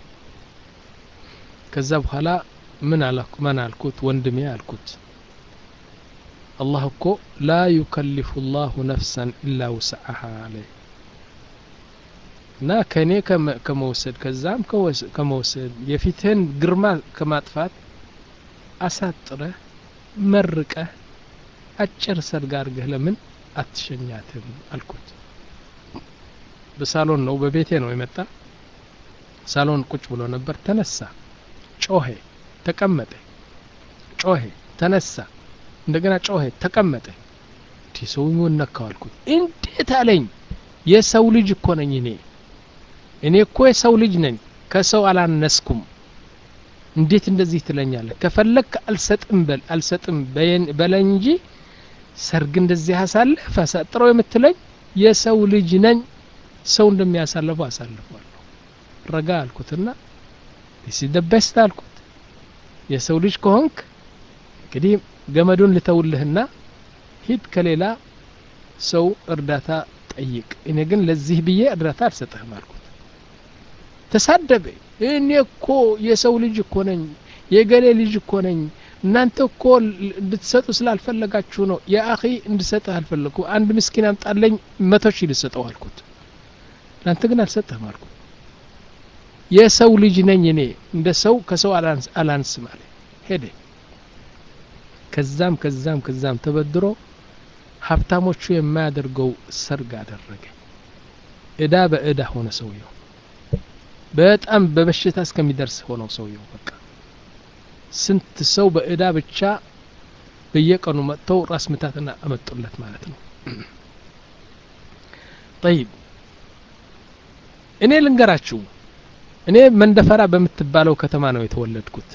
ከዛ በኋላ ምን አላኩ ማን አልኩት? ወንድሜ አልኩት፣ አላህ እኮ ላ يكلف الله نفسا الا وسعها አለኝ። እና ከኔ ከመውሰድ ከዛም ከመውሰድ የፊትህን ግርማ ከማጥፋት አሳጥረህ መርቀህ አጭር ሰርግ አድርገህ ለምን አትሸኛትም አልኩት። በሳሎን ነው በቤቴ ነው የመጣ። ሳሎን ቁጭ ብሎ ነበር። ተነሳ፣ ጮሄ፣ ተቀመጠ፣ ጮሄ፣ ተነሳ፣ እንደገና ጮሄ፣ ተቀመጠ። ዲሰው ምን ነካው አልኩት። እንዴት አለኝ። የሰው ልጅ እኮ ነኝ እኔ እኔ እኮ የሰው ልጅ ነኝ፣ ከሰው አላነስኩም። እንዴት እንደዚህ ትለኛለህ? ከፈለክ አልሰጥም በል አልሰጥም በለኝ እንጂ ሰርግ እንደዚህ አሳልፍ አሳጥረው የምትለኝ የሰው ልጅ ነኝ፣ ሰው እንደሚያሳልፈው አሳልፈዋለሁ። ረጋ አልኩትና this is the best አልኩት። የሰው ልጅ ከሆንክ እንግዲህ ገመዱን ልተውልህና ሂድ ከሌላ ሰው እርዳታ ጠይቅ፣ እኔ ግን ለዚህ ብዬ እርዳታ አልሰጥህም አልኩት። ተሳደበ። እኔ እኮ የሰው ልጅ እኮ ነኝ፣ የገሌ ልጅ እኮ ነኝ፣ እናንተ እኮ እንድትሰጡ ስላልፈለጋችሁ ነው። ያ አኺ እንድሰጥህ አልፈለኩ፣ አንድ ምስኪን አምጣለኝ መቶ ሺህ ልሰጠው አልኩት። እናንተ ግን አልሰጥህም አልኩት። የሰው ልጅ ነኝ እኔ፣ እንደ ሰው ከሰው አላንስ አላንስም አለ። ሄደ። ከዛም ከዛም ከዛም ተበድሮ ሀብታሞቹ የማያደርገው ሰርግ አደረገ። እዳ በእዳ ሆነ ሰውየው። በጣም በበሽታ እስከሚደርስ ሆነው ሰውየው በቃ ስንት ሰው በእዳ ብቻ በየቀኑ መጥተው ራስ ምታትና አመጡለት ማለት ነው። طيب እኔ ልንገራችሁ እኔ መንደፈራ በምትባለው ከተማ ነው የተወለድኩት።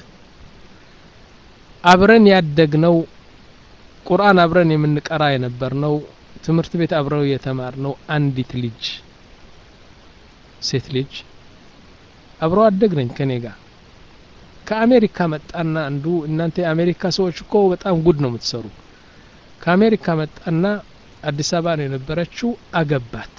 አብረን ያደግነው ቁርአን አብረን የምንቀራ የነበርነው ትምህርት ቤት አብረው የተማርነው አንዲት ልጅ ሴት ልጅ አብረው አደግነኝ ከኔ ጋር ከአሜሪካ መጣና አንዱ እናንተ የአሜሪካ ሰዎች እኮ በጣም ጉድ ነው የምትሰሩ። ከአሜሪካ መጣና አዲስ አበባ ነው የነበረችው አገባት።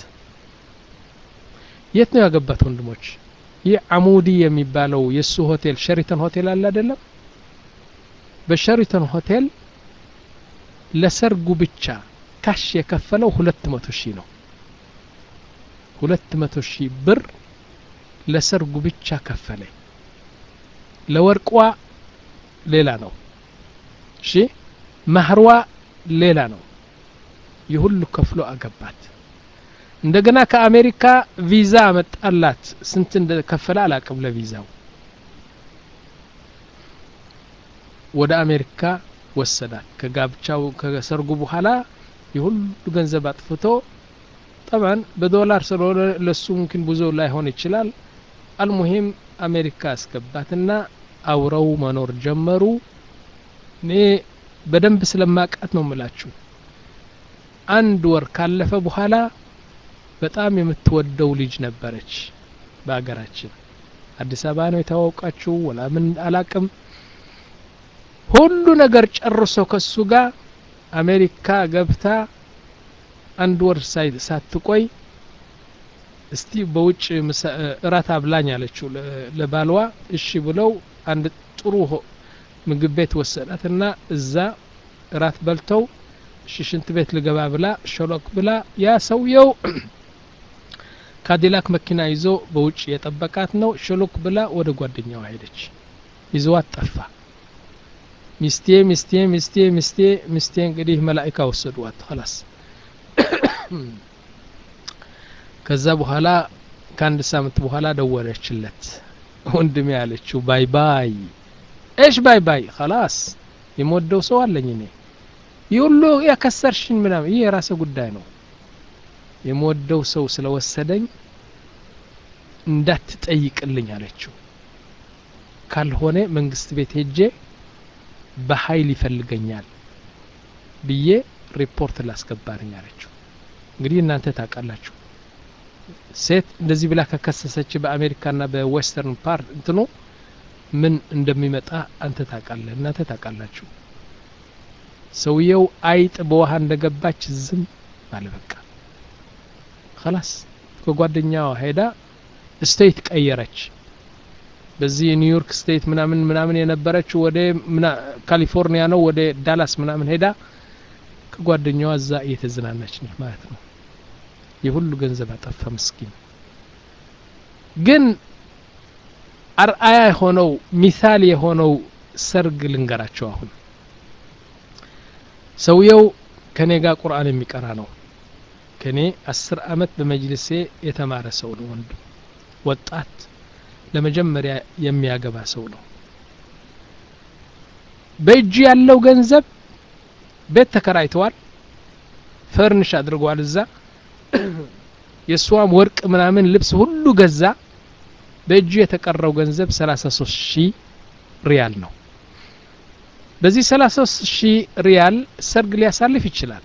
የት ነው ያገባት ወንድሞች? ይህ አሙዲ የሚባለው የሱ ሆቴል ሸሪተን ሆቴል አለ አይደለም? በሸሪተን ሆቴል ለሰርጉ ብቻ ካሽ የከፈለው ሁለት መቶ ሺህ ነው። ሁለት መቶ ሺህ ብር ለሰርጉ ብቻ ከፈለ። ለወርቋ ሌላ ነው። እሺ ማህሯ ሌላ ነው። ይሁሉ ከፍሎ አገባት። እንደገና ከአሜሪካ ቪዛ መጣላት። ስንት እንደከፈለ አላቅም ለቪዛው። ወደ አሜሪካ ወሰዳት። ከጋብቻው ከሰርጉ በኋላ ይሁሉ ገንዘብ አጥፍቶ طبعا በዶላር ስለሆነ ለሱ ممكن ብዙ ላይሆን ይችላል። አልሙሂም አሜሪካ አስገባትና አውረው መኖር ጀመሩ። እኔ በደንብ ስለማቃት ነው የምላችሁ። አንድ ወር ካለፈ በኋላ በጣም የምትወደው ልጅ ነበረች በአገራችን። አዲስ አበባ ነው የተዋወቃችሁ ወላ ምን አላቅም። ሁሉ ነገር ጨርሶ ከሱ ጋር አሜሪካ ገብታ አንድ ወር ሳትቆይ እስቲ በውጭ እራት አብላኝ አለችው ለባልዋ። እሺ ብለው አንድ ጥሩ ምግብ ቤት ወሰዳትና እዛ እራት በልተው ሽንት ቤት ልገባ ብላ ሸሎክ ብላ ያ ሰውየው ካዲላክ መኪና ይዞ በውጭ የጠበቃት ነው። ሸሎክ ብላ ወደ ጓደኛዋ ሄደች። ይዟት ጠፋ። ሚስቴ ሚስቴ ሚስቴ ሚስቴ ሚስቴ እንግዲህ መላእክት ወሰዷት خلاص። ከዛ በኋላ ከአንድ ሳምንት በኋላ ደወለችለት። ወንድሜ ያለችው ባይ ባይ። እሺ ባይ ባይ خلاص የሞደው ሰው አለኝ እኔ ይሁሉ ያከሰርሽን ምናምን ይሄ የራሴ ጉዳይ ነው። የሞደው ሰው ስለወሰደኝ እንዳትጠይቅልኝ አለችው። ካልሆነ መንግስት ቤት ሄጄ በኃይል ይፈልገኛል ብዬ ሪፖርት ላስገባልኝ አለችው። እንግዲህ እናንተ ታውቃላችሁ ሴት እንደዚህ ብላ ከከሰሰች በአሜሪካና በዌስተርን ፓርት እንትኑ ምን እንደሚመጣ አንተ ታውቃለህ እናንተ ታውቃላችሁ። ሰውየው አይጥ በውሃ እንደገባች ዝም ባለ በቃ خلاص ከጓደኛዋ ሄዳ ስቴት ቀየረች። በዚህ ኒውዮርክ ስቴት ምናምን ምናምን የነበረች ወደ ካሊፎርኒያ ነው ወደ ዳላስ ምናምን ሄዳ ከጓደኛዋ እዛ እየተዝናናች ነው ማለት ነው። የሁሉ ገንዘብ አጠፋ ምስኪን። ግን አርአያ የሆነው ሚሳል የሆነው ሰርግ ልንገራቸው። አሁን ሰውየው ከኔ ጋር ቁርአን የሚቀራ ነው። ከኔ አስር አመት በመጅልሴ የተማረ ሰው ነው። ወንድ ወጣት ለመጀመሪያ የሚያገባ ሰው ነው። በእጁ ያለው ገንዘብ ቤት ተከራይተዋል፣ ፈርኒሽ አድርጓል። እዛ የሷም ወርቅ ምናምን ልብስ ሁሉ ገዛ። በእጁ የተቀረው ገንዘብ ሰላሳ ሶስት ሺህ ሪያል ነው። በዚህ ሰላሳ ሶስት ሺህ ሪያል ሰርግ ሊያሳልፍ ይችላል።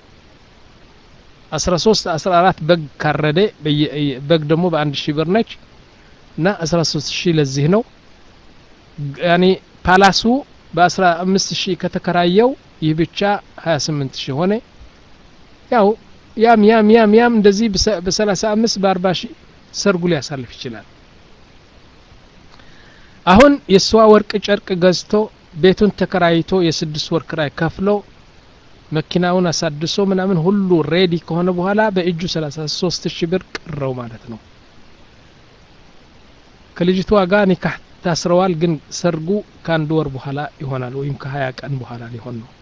አስራ ሶስት አስራ አራት በግ ካረደ በግ ደግሞ በአንድ ሺህ ብር ነች እና አስራ ሶስት ሺህ ለዚህ ነው። ያኒ ፓላሱ በአስራ አምስት ሺህ ከተከራየው ይህ ብቻ ሀያ ስምንት ሺህ ሆነ። ያው ያም ያም ያም ያም እንደዚህ በሰላሳ አምስት በአርባ ሺህ ሰርጉ ሊያሳልፍ ይችላል። አሁን የሷ ወርቅ ጨርቅ ገዝቶ ቤቱን ተከራይቶ የስድስት ወር ክራይ ከፍሎ መኪናውን አሳድሶ ምናምን ሁሉ ሬዲ ከሆነ በኋላ በእጁ ሰላሳ ሶስት ሺህ ብር ቀረው ማለት ነው። ከልጅቷ ጋር ኒካህ ታስረዋል። ግን ሰርጉ ከአንድ ወር በኋላ ይሆናል ወይም ከሀያ ቀን በኋላ ሊሆን ነው።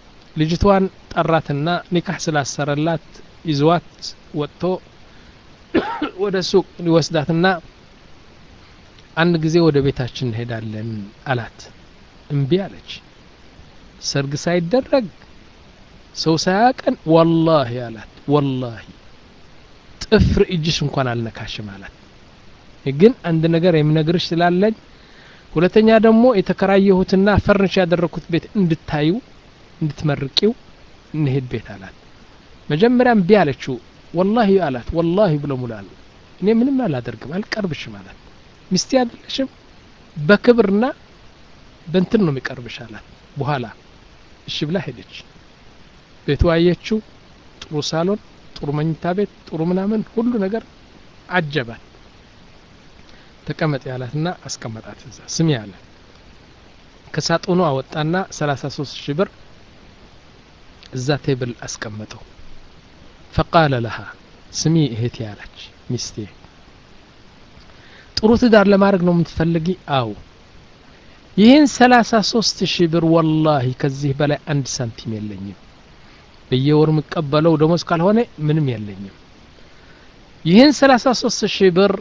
ልጅቷን ጠራትና ኒካህ ስላሰረላት ይዟት ወጥቶ ወደ ሱቅ ሊወስዳትና አንድ ጊዜ ወደ ቤታችን እንሄዳለን አላት። እምቢ አለች። ሰርግ ሳይደረግ ሰው ሳያቀን ወላሂ አላት። ወላሂ ጥፍር እጅሽ እንኳን አልነካሽም አላት። ግን አንድ ነገር የምነግርሽ ስላለኝ ሁለተኛ ደግሞ የተከራየሁትና ፈርንሽ ያደረኩት ቤት እንድታዩ እንድትመርቂው እንሄድ ቤት አላት። መጀመሪያ እምቢ አለችው። ወላሂ አላት። ወላሂ ብሎ ሙላል እኔ ምንም አላደርግም አልቀርብሽም አላት። ሚስቴ አይደለሽም በክብርና በእንትን ነው የሚቀርብሽ አላት። በኋላ እሺ ብላ ሄደች። ቤቱ አየችው። ጥሩ ሳሎን፣ ጥሩ መኝታ ቤት፣ ጥሩ ምናምን ሁሉ ነገር አጀባት። ተቀመጥ ያላትና አስቀመጣት እዛ። ስሚ ያለ ከሳጥኑ አወጣና ሰላሳ ሶስት ሺህ ብር እዛ ቴብል አስቀመጠው። فقال لها ስሚ እህቴ ያለች ሚስቴ ጥሩ ትዳር ለማድረግ ነው የምትፈልጊ? አው ይህን ሰላሳ ሶስት ሺህ ብር ወላሂ ከዚህ በላይ አንድ ሳንቲም የለኝም። በየወር የምቀበለው ደሞዝ ካልሆነ ምንም የለኝም። ይህን ሰላሳ ሶስት ሺህ ብር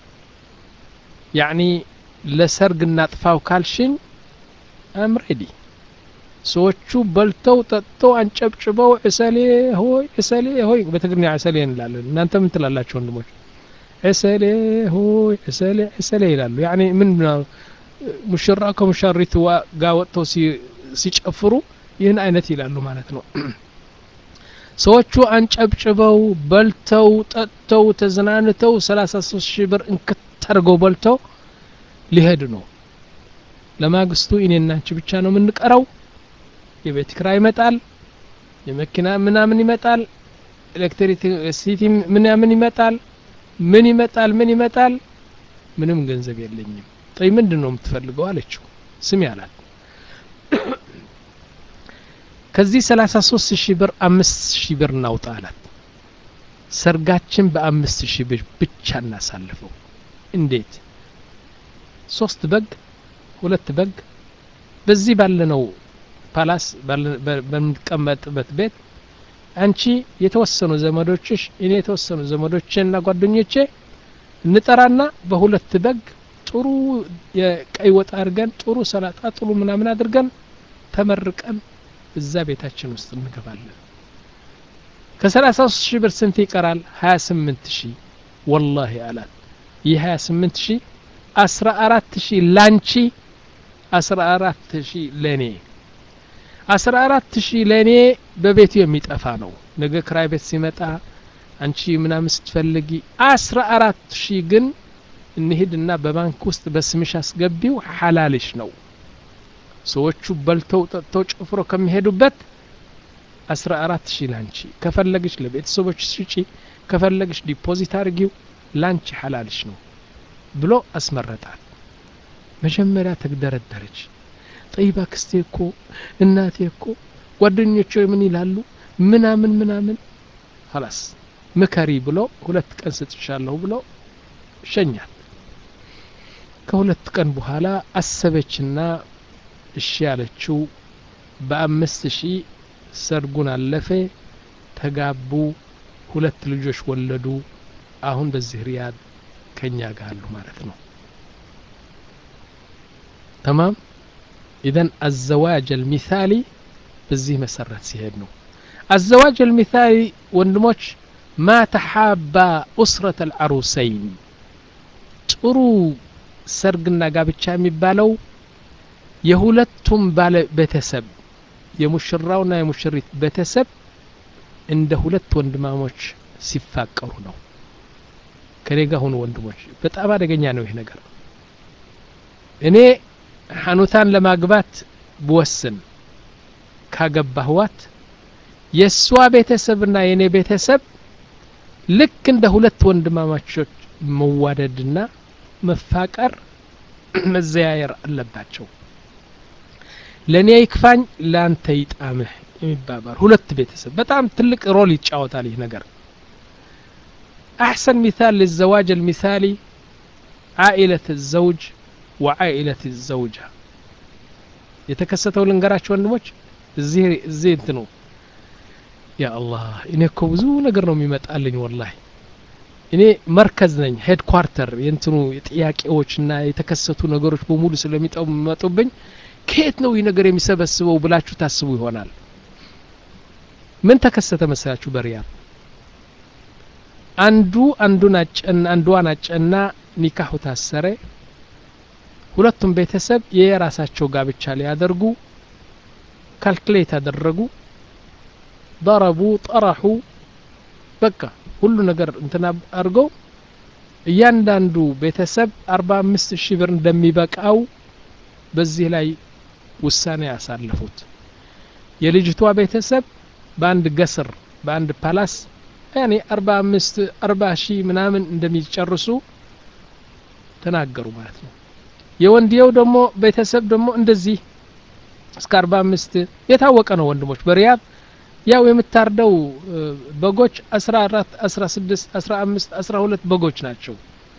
ያኒ ለሰርግ እናጥፋው ካልሽኝ አም ሬዲ። ሰዎቹ በልተው ጠጥተው አንጨብጭበው ዕሰሌ ሆይ ዕሰሌ ሆይ በትግርኛ ዕሰሌ እንላለን። እናንተ ምን ትላላችሁ ወንድሞች? ዕሰሌ ሆይ ዕሰሌ ዕሰሌ ይላሉ። ያኒ ምን ሙሽራ ከሙሽሪት ጋር ወጥተው ሲጨፍሩ ይህን አይነት ይላሉ ማለት ነው። ሰዎቹ አንጨብጭበው በልተው ጠጥተው ተዝናንተው ሰላሳ ሶስት ሺህ ብር እንከተርገው በልተው ሊሄድ ነው። ለማግስቱ እኔና አንቺ ብቻ ነው የምንቀረው። የቤት ኪራይ ይመጣል፣ የመኪና ምናምን ይመጣል፣ ኤሌክትሪክ ሲቲ ምናምን ይመጣል፣ ምን ይመጣል ምን ይመጣል። ምንም ገንዘብ የለኝም። ጠይ ምንድነው የምትፈልገው አለችው። ስሚ አላት። ከዚህ ሰላሳ ሶስት ሺህ ብር አምስት ሺህ ብር እናውጣ አላት። ሰርጋችን በአምስት ሺህ ብር ብቻ እናሳልፈው። እንዴት? ሶስት በግ ሁለት በግ በዚህ ባለነው ፓላስ በምንቀመጥበት ቤት አንቺ የተወሰኑ ዘመዶችሽ እኔ የተወሰኑ ዘመዶቼና ጓደኞቼ እንጠራና በሁለት በግ ጥሩ የቀይ ወጥ አድርገን ጥሩ ሰላጣ ጥሩ ምናምን አድርገን ተመርቀን እዛ ቤታችን ውስጥ እንገባለን። ከሰላሳ ሶስት ሺህ ብር ስንት ይቀራል? ሀያ ስምንት ሺህ ወላሂ አላት። ይህ ሀያ ስምንት ሺህ አስራ አራት ሺህ ላንቺ አስራ አራት ሺህ ለኔ አስራ አራት ሺህ ለኔ በቤቱ የሚጠፋ ነው። ነገ ክራይ ቤት ሲመጣ አንቺ ምናምን ስትፈልጊ አስራ አራት ሺህ ግን እንሂድና በባንክ ውስጥ በስምሽ አስገቢው ሐላልሽ ነው። ሰዎቹ በልተው ጠጥተው ጨፍሮ ከሚሄዱበት አስራ አራት ሺህ ላንቺ ከፈለግሽ ለቤተሰቦች ስጪ ከፈለግሽ ዲፖዚት አድርጊው ላንቺ ሐላልሽ ነው ብሎ አስመረጣት። መጀመሪያ ተግደረደረች። ጠይባ ክስቴ እኮ እናቴ እኮ ጓደኞቼ ምን ይላሉ ምናምን ምናምን خلاص ምከሪ ብሎ ሁለት ቀን ስትሻለው ብሎ ሸኛት። ከሁለት ቀን በኋላ አሰበችና እሺ ያለችው በአምስት ሺህ ሰርጉን አለፈ። ተጋቡ፣ ሁለት ልጆች ወለዱ። አሁን በዚህ ሪያድ ከኛ ጋር አሉ ማለት ነው። تمام اذا الزواج المثالي በዚህ መሰረት ሲሄድ ነው። الزواج المثالي ወንድሞች ما تحاب أسرة العروسين ጥሩ ሰርግና ጋብቻ የሚባለው የሁለቱም ባለ ቤተሰብ የሙሽራውና የሙሽሪት ቤተሰብ እንደ ሁለት ወንድማሞች ሲፋቀሩ ነው። ከኔጋ ሆኖ ወንድሞች በጣም አደገኛ ነው ይሄ ነገር። እኔ ሐኑታን ለማግባት በወስን ካገባህዋት የሷ ቤተሰብና የኔ ቤተሰብ ልክ እንደ ሁለት ወንድማማቾች መዋደድና መፋቀር መዘያየር አለባቸው። ለኔ ይክፋኝ ላንተ ይጣምህ የሚባባር ሁለት ቤተሰብ በጣም ትልቅ ሮል ይጫወታል ይሄ ነገር። احسن مثال للزواج المثالي عائلة الزوج وعائلة الزوجة የተከሰተው ልንገራችሁ ወንድሞች። እዚህ እዚህ እንትኑ ያ አላህ እኔ እኮ ብዙ ነገር ነው የሚመጣልኝ ወላሂ። እኔ መርከዝ ነኝ ሄድ ኳርተር የእንትኑ ጥያቄዎችና የተከሰቱ ነገሮች በሙሉ ስለሚጠመጡብኝ ከየት ነው ይህ ነገር የሚሰበስበው ብላችሁ ታስቡ ይሆናል። ምን ተከሰተ መሰላችሁ? በሪያድ አንዱ አንዱን አጨና አንዷን አጨና ኒካሁ ታሰረ። ሁለቱም ቤተሰብ የራሳቸው ጋብቻ ሊያደርጉ ካልኩሌት አደረጉ። ضربوا طرحوا በቃ ሁሉ ነገር እንትና አርገው እያንዳንዱ ቤተሰብ አርባ አምስት ሺህ ብር እንደሚበቃው በዚህ ላይ ውሳኔ ያሳለፉት። የልጅቷ ቤተሰብ በአንድ ገስር በአንድ ፓላስ ያኔ አርባ አምስት አርባ ሺህ ምናምን እንደሚጨርሱ ተናገሩ ማለት ነው። የወንዲየው ደግሞ ቤተሰብ ደግሞ እንደዚህ እስከ አርባ አምስት የታወቀ ነው ወንድሞች በሪያድ ያው የምታርደው በጎች አስራ አራት አስራ ስድስት አስራ አምስት አስራ ሁለት በጎች ናቸው።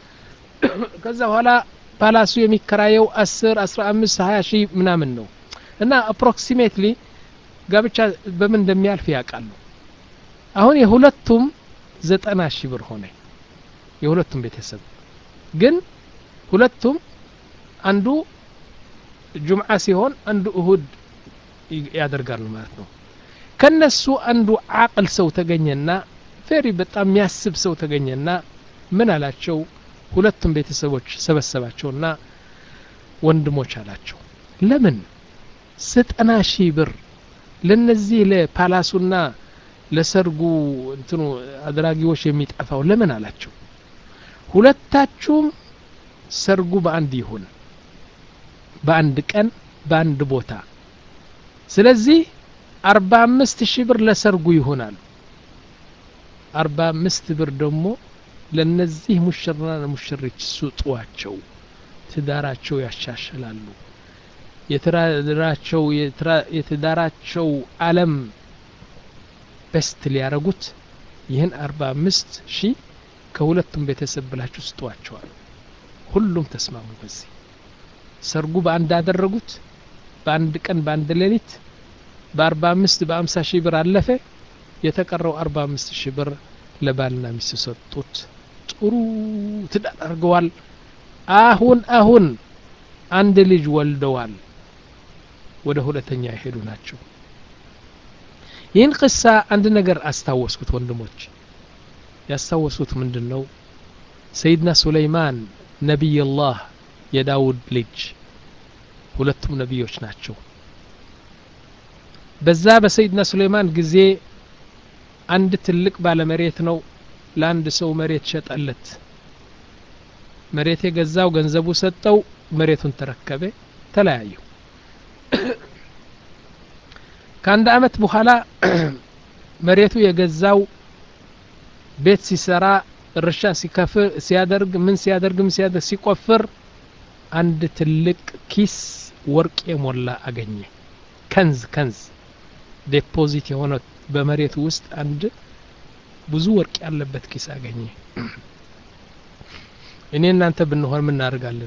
ከዛ በኋላ ፓላሱ የሚከራየው አስር አስራ አምስት ሃያ ሺህ ምናምን ነው እና አፕሮክሲሜትሊ ጋብቻ በምን እንደሚያልፍ ያውቃሉ። አሁን የሁለቱም ዘጠና ሺህ ብር ሆነ የሁለቱም ቤተሰብ ግን ሁለቱም አንዱ ጁምዓ ሲሆን አንዱ እሁድ ያደርጋሉ ማለት ነው። ከነሱ አንዱ አቅል ሰው ተገኘና ፌሪ በጣም የሚያስብ ሰው ተገኘና ምን አላቸው? ሁለቱም ቤተሰቦች ሰበሰባቸውና ወንድሞች አላቸው ለምን ዘጠና ሺህ ብር ለነዚህ ለፓላሱና ለሰርጉ እንትኑ አድራጊዎች የሚጠፋው ለምን አላቸው? ሁለታችሁም ሰርጉ በአንድ ይሁን በአንድ ቀን በአንድ ቦታ ስለዚህ አርባ አምስት ሺህ ብር ለሰርጉ ይሆናል። አርባ አምስት ብር ደግሞ ለነዚህ ሙሽራና ሙሽሪት ስጧቸው ትዳራቸው ያሻሽላሉ። የትዳራቸው የትዳራቸው ዓለም በስት ሊያረጉት ይህን አርባ አምስት ሺህ ከሁለቱም ቤተሰብ ብላችሁ ስጧቸዋል። ሁሉም ተስማሙ። በዚህ ሰርጉ በአንድ አደረጉት በአንድ ቀን በአንድ ሌሊት በአርባ አምስት በአምሳ ሺህ ብር አለፈ። የተቀረው አርባ አምስት ሺህ ብር ለባልና ሚስት ሰጡት። ጥሩ ትዳር አድርገዋል። አሁን አሁን አንድ ልጅ ወልደዋል። ወደ ሁለተኛ ይሄዱ ናቸው። ይህን ቅሳ አንድ ነገር አስታወስኩት ወንድሞች። ያስታወስኩት ምንድነው? ሰይድና ሱለይማን ነብይ አላህ የዳውድ ልጅ ሁለቱም ነብዮች ናቸው። በዛ በሰይድና ሱለይማን ጊዜ አንድ ትልቅ ባለ መሬት ነው ለአንድ ሰው መሬት ሸጠለት። መሬት የገዛው ገንዘቡ ሰጠው፣ መሬቱን ተረከበ፣ ተለያዩ። ከአንድ አመት በኋላ መሬቱ የገዛው ቤት ሲሰራ እርሻ ሲከፍር ሲያደርግ ምን ሲያደርግ ምን ሲያደርግ ሲቆፍር አንድ ትልቅ ኪስ ወርቅ የሞላ አገኘ። ከንዝ ከንዝ ዴፖዚት የሆነ በመሬቱ ውስጥ አንድ ብዙ ወርቅ ያለበት ኪስ አገኘ። እኔ እናንተ ብንሆን ምን እናደርጋለን?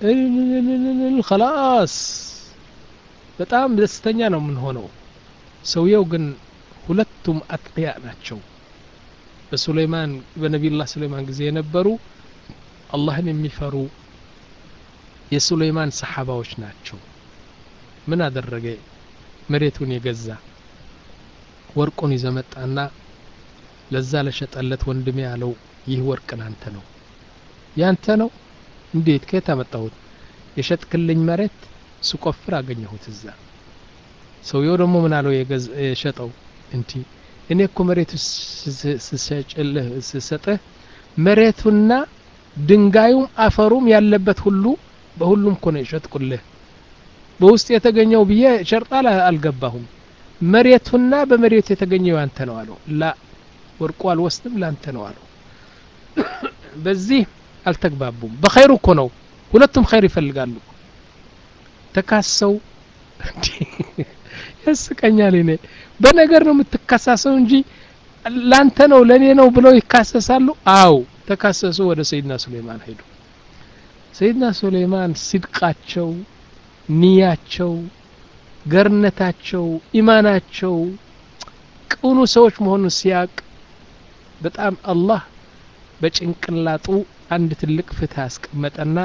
خلاص በጣም ደስተኛ ነው ምን ሆነው። ሰውየው ግን ሁለቱም አጥቂያ ናቸው። በሱለይማን በነብዩላህ ሱለይማን ጊዜ የነበሩ አላህን የሚፈሩ የሱለይማን ሰሃባዎች ናቸው። ምን አደረገ? መሬቱን የገዛ ወርቁን ይዘመጣና ለዛ ለሸጠለት ወንድሜ ያለው ይህ ወርቅ አንተ ነው ያንተ ነው? እንዴት ከየት አመጣሁት? የሸጥክልኝ መሬት ስቆፍር አገኘሁት እዛ። ሰውየው ደግሞ ምን አለው የሸጠው? እንቲ እኔ እኮ መሬቱ ስሰጭልህ ስሰጥህ መሬቱና ድንጋዩም አፈሩም ያለበት ሁሉ በሁሉም እኮ ነው የሸጥኩልህ። በውስጥ የተገኘው ብዬ ሸርጣላ አልገባሁም። መሬቱና በመሬቱ የተገኘው አንተ ነው አለው። ላ ወርቁ አልወስድም ላንተ ነው አለው። በዚህ አልተግባቡም። በኸይሩ እኮ ነው ሁለቱም ኸይር ይፈልጋሉ። ተካሰው ያስቀኛል። እኔ በነገር ነው የምትካሰሰው እንጂ ላንተ ነው ለኔ ነው ብለው ይካሰሳሉ። አው ተካሰሱ። ወደ ሰይድና ሱለይማን ሄዱ። ሰይድና ሱለይማን ሲድቃቸው ንያቸው ገርነታቸው ኢማናቸው ቅኑ ሰዎች መሆኑን ሲያቅ በጣም አላህ በጭንቅላጡ አንድ ትልቅ ፍትህ አስቀመጠና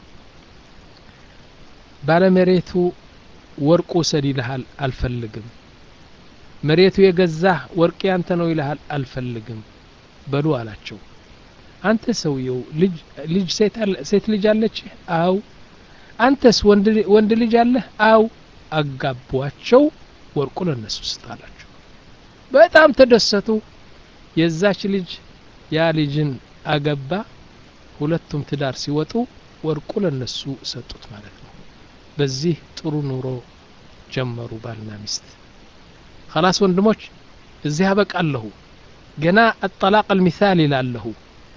ባለመሬቱ ወርቁ ሰድ ይልሃል አልፈልግም መሬቱ የገዛህ ወርቅ ያንተ ነው ይልሃል አልፈልግም በሉ አላቸው አንተ ሰውየው ልጅ ልጅ ሴት ሴት ልጅ አለች አው አንተስ ወንድ ወንድ ልጅ አለ አው አጋቧቸው ወርቁ ለነሱ ስጣላቸው በጣም ተደሰቱ የዛች ልጅ ያ ልጅን አገባ ሁለቱም ትዳር ሲወጡ ወርቁ ለነሱ ሰጡት ማለት ነው በዚህ ጥሩ ኑሮ ጀመሩ ባልና ሚስት خلاص ወንድሞች እዚህ አበቃለሁ ገና الطلاق المثالي ላለሁ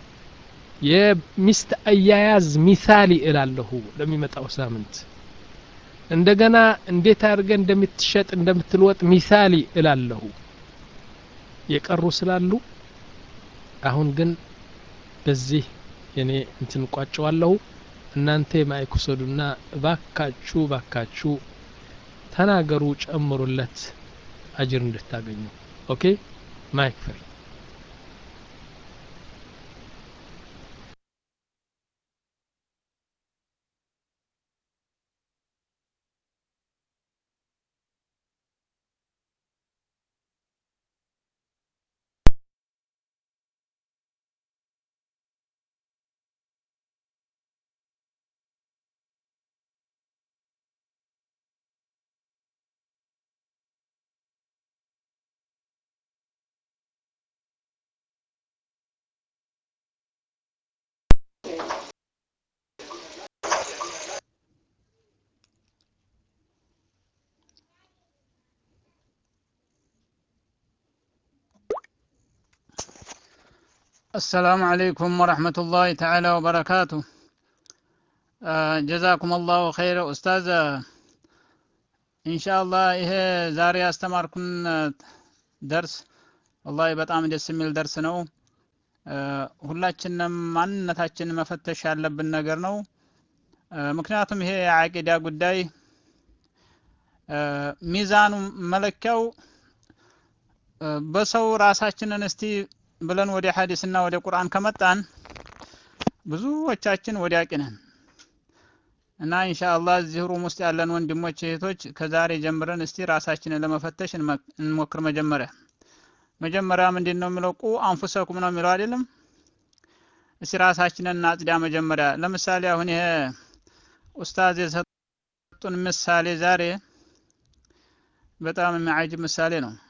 የሚስት አያያዝ ሚሳሊ እላለሁ ለሚመጣው ሳምንት እንደገና እንዴት አድርገ እንደምትሸጥ እንደምትልወጥ ሚሳሊ እላለሁ የቀሩ ስላሉ አሁን ግን በዚህ የኔ እንትን ቋጨዋለሁ እናንተ ማይኩሰዱና ባካችሁ ባካችሁ ተናገሩ ጨምሩለት አጅር እንድታገኙ ኦኬ ማይክ ፍሪ السلام عليكم ورحمة الله تعالى وبركاته آه جزاكم الله خير أستاذ إن شاء الله إيه زاري أستمركم درس والله በጣም ደስ የሚል درس ነው ሁላችንም ማንነታችንን መፈተሽ ያለብን ነገር ነው ምክንያቱም ይሄ የአቂዳ ጉዳይ ሚዛኑ መለኪያው በሰው ራሳችንን እስቲ ብለን ወደ ሐዲስና ወደ ቁርአን ከመጣን ብዙዎቻችን ወዲያቂ ነን እና ኢንሻአላህ እዚህ ሩም ውስጥ ያለን ወንድሞች እህቶች ከዛሬ ጀምረን እስቲ ራሳችንን ለመፈተሽ እንሞክር መጀመሪያ መጀመሪያ ምንድነው የሚለው ቁ አንፉሰኩም ነው የሚለው አይደለም እስቲ ራሳችንን እናጽዳ መጀመሪያ ለምሳሌ አሁን ይሄ ኡስታዝ የሰጡን ምሳሌ ዛሬ በጣም የሚያጅብ ምሳሌ ነው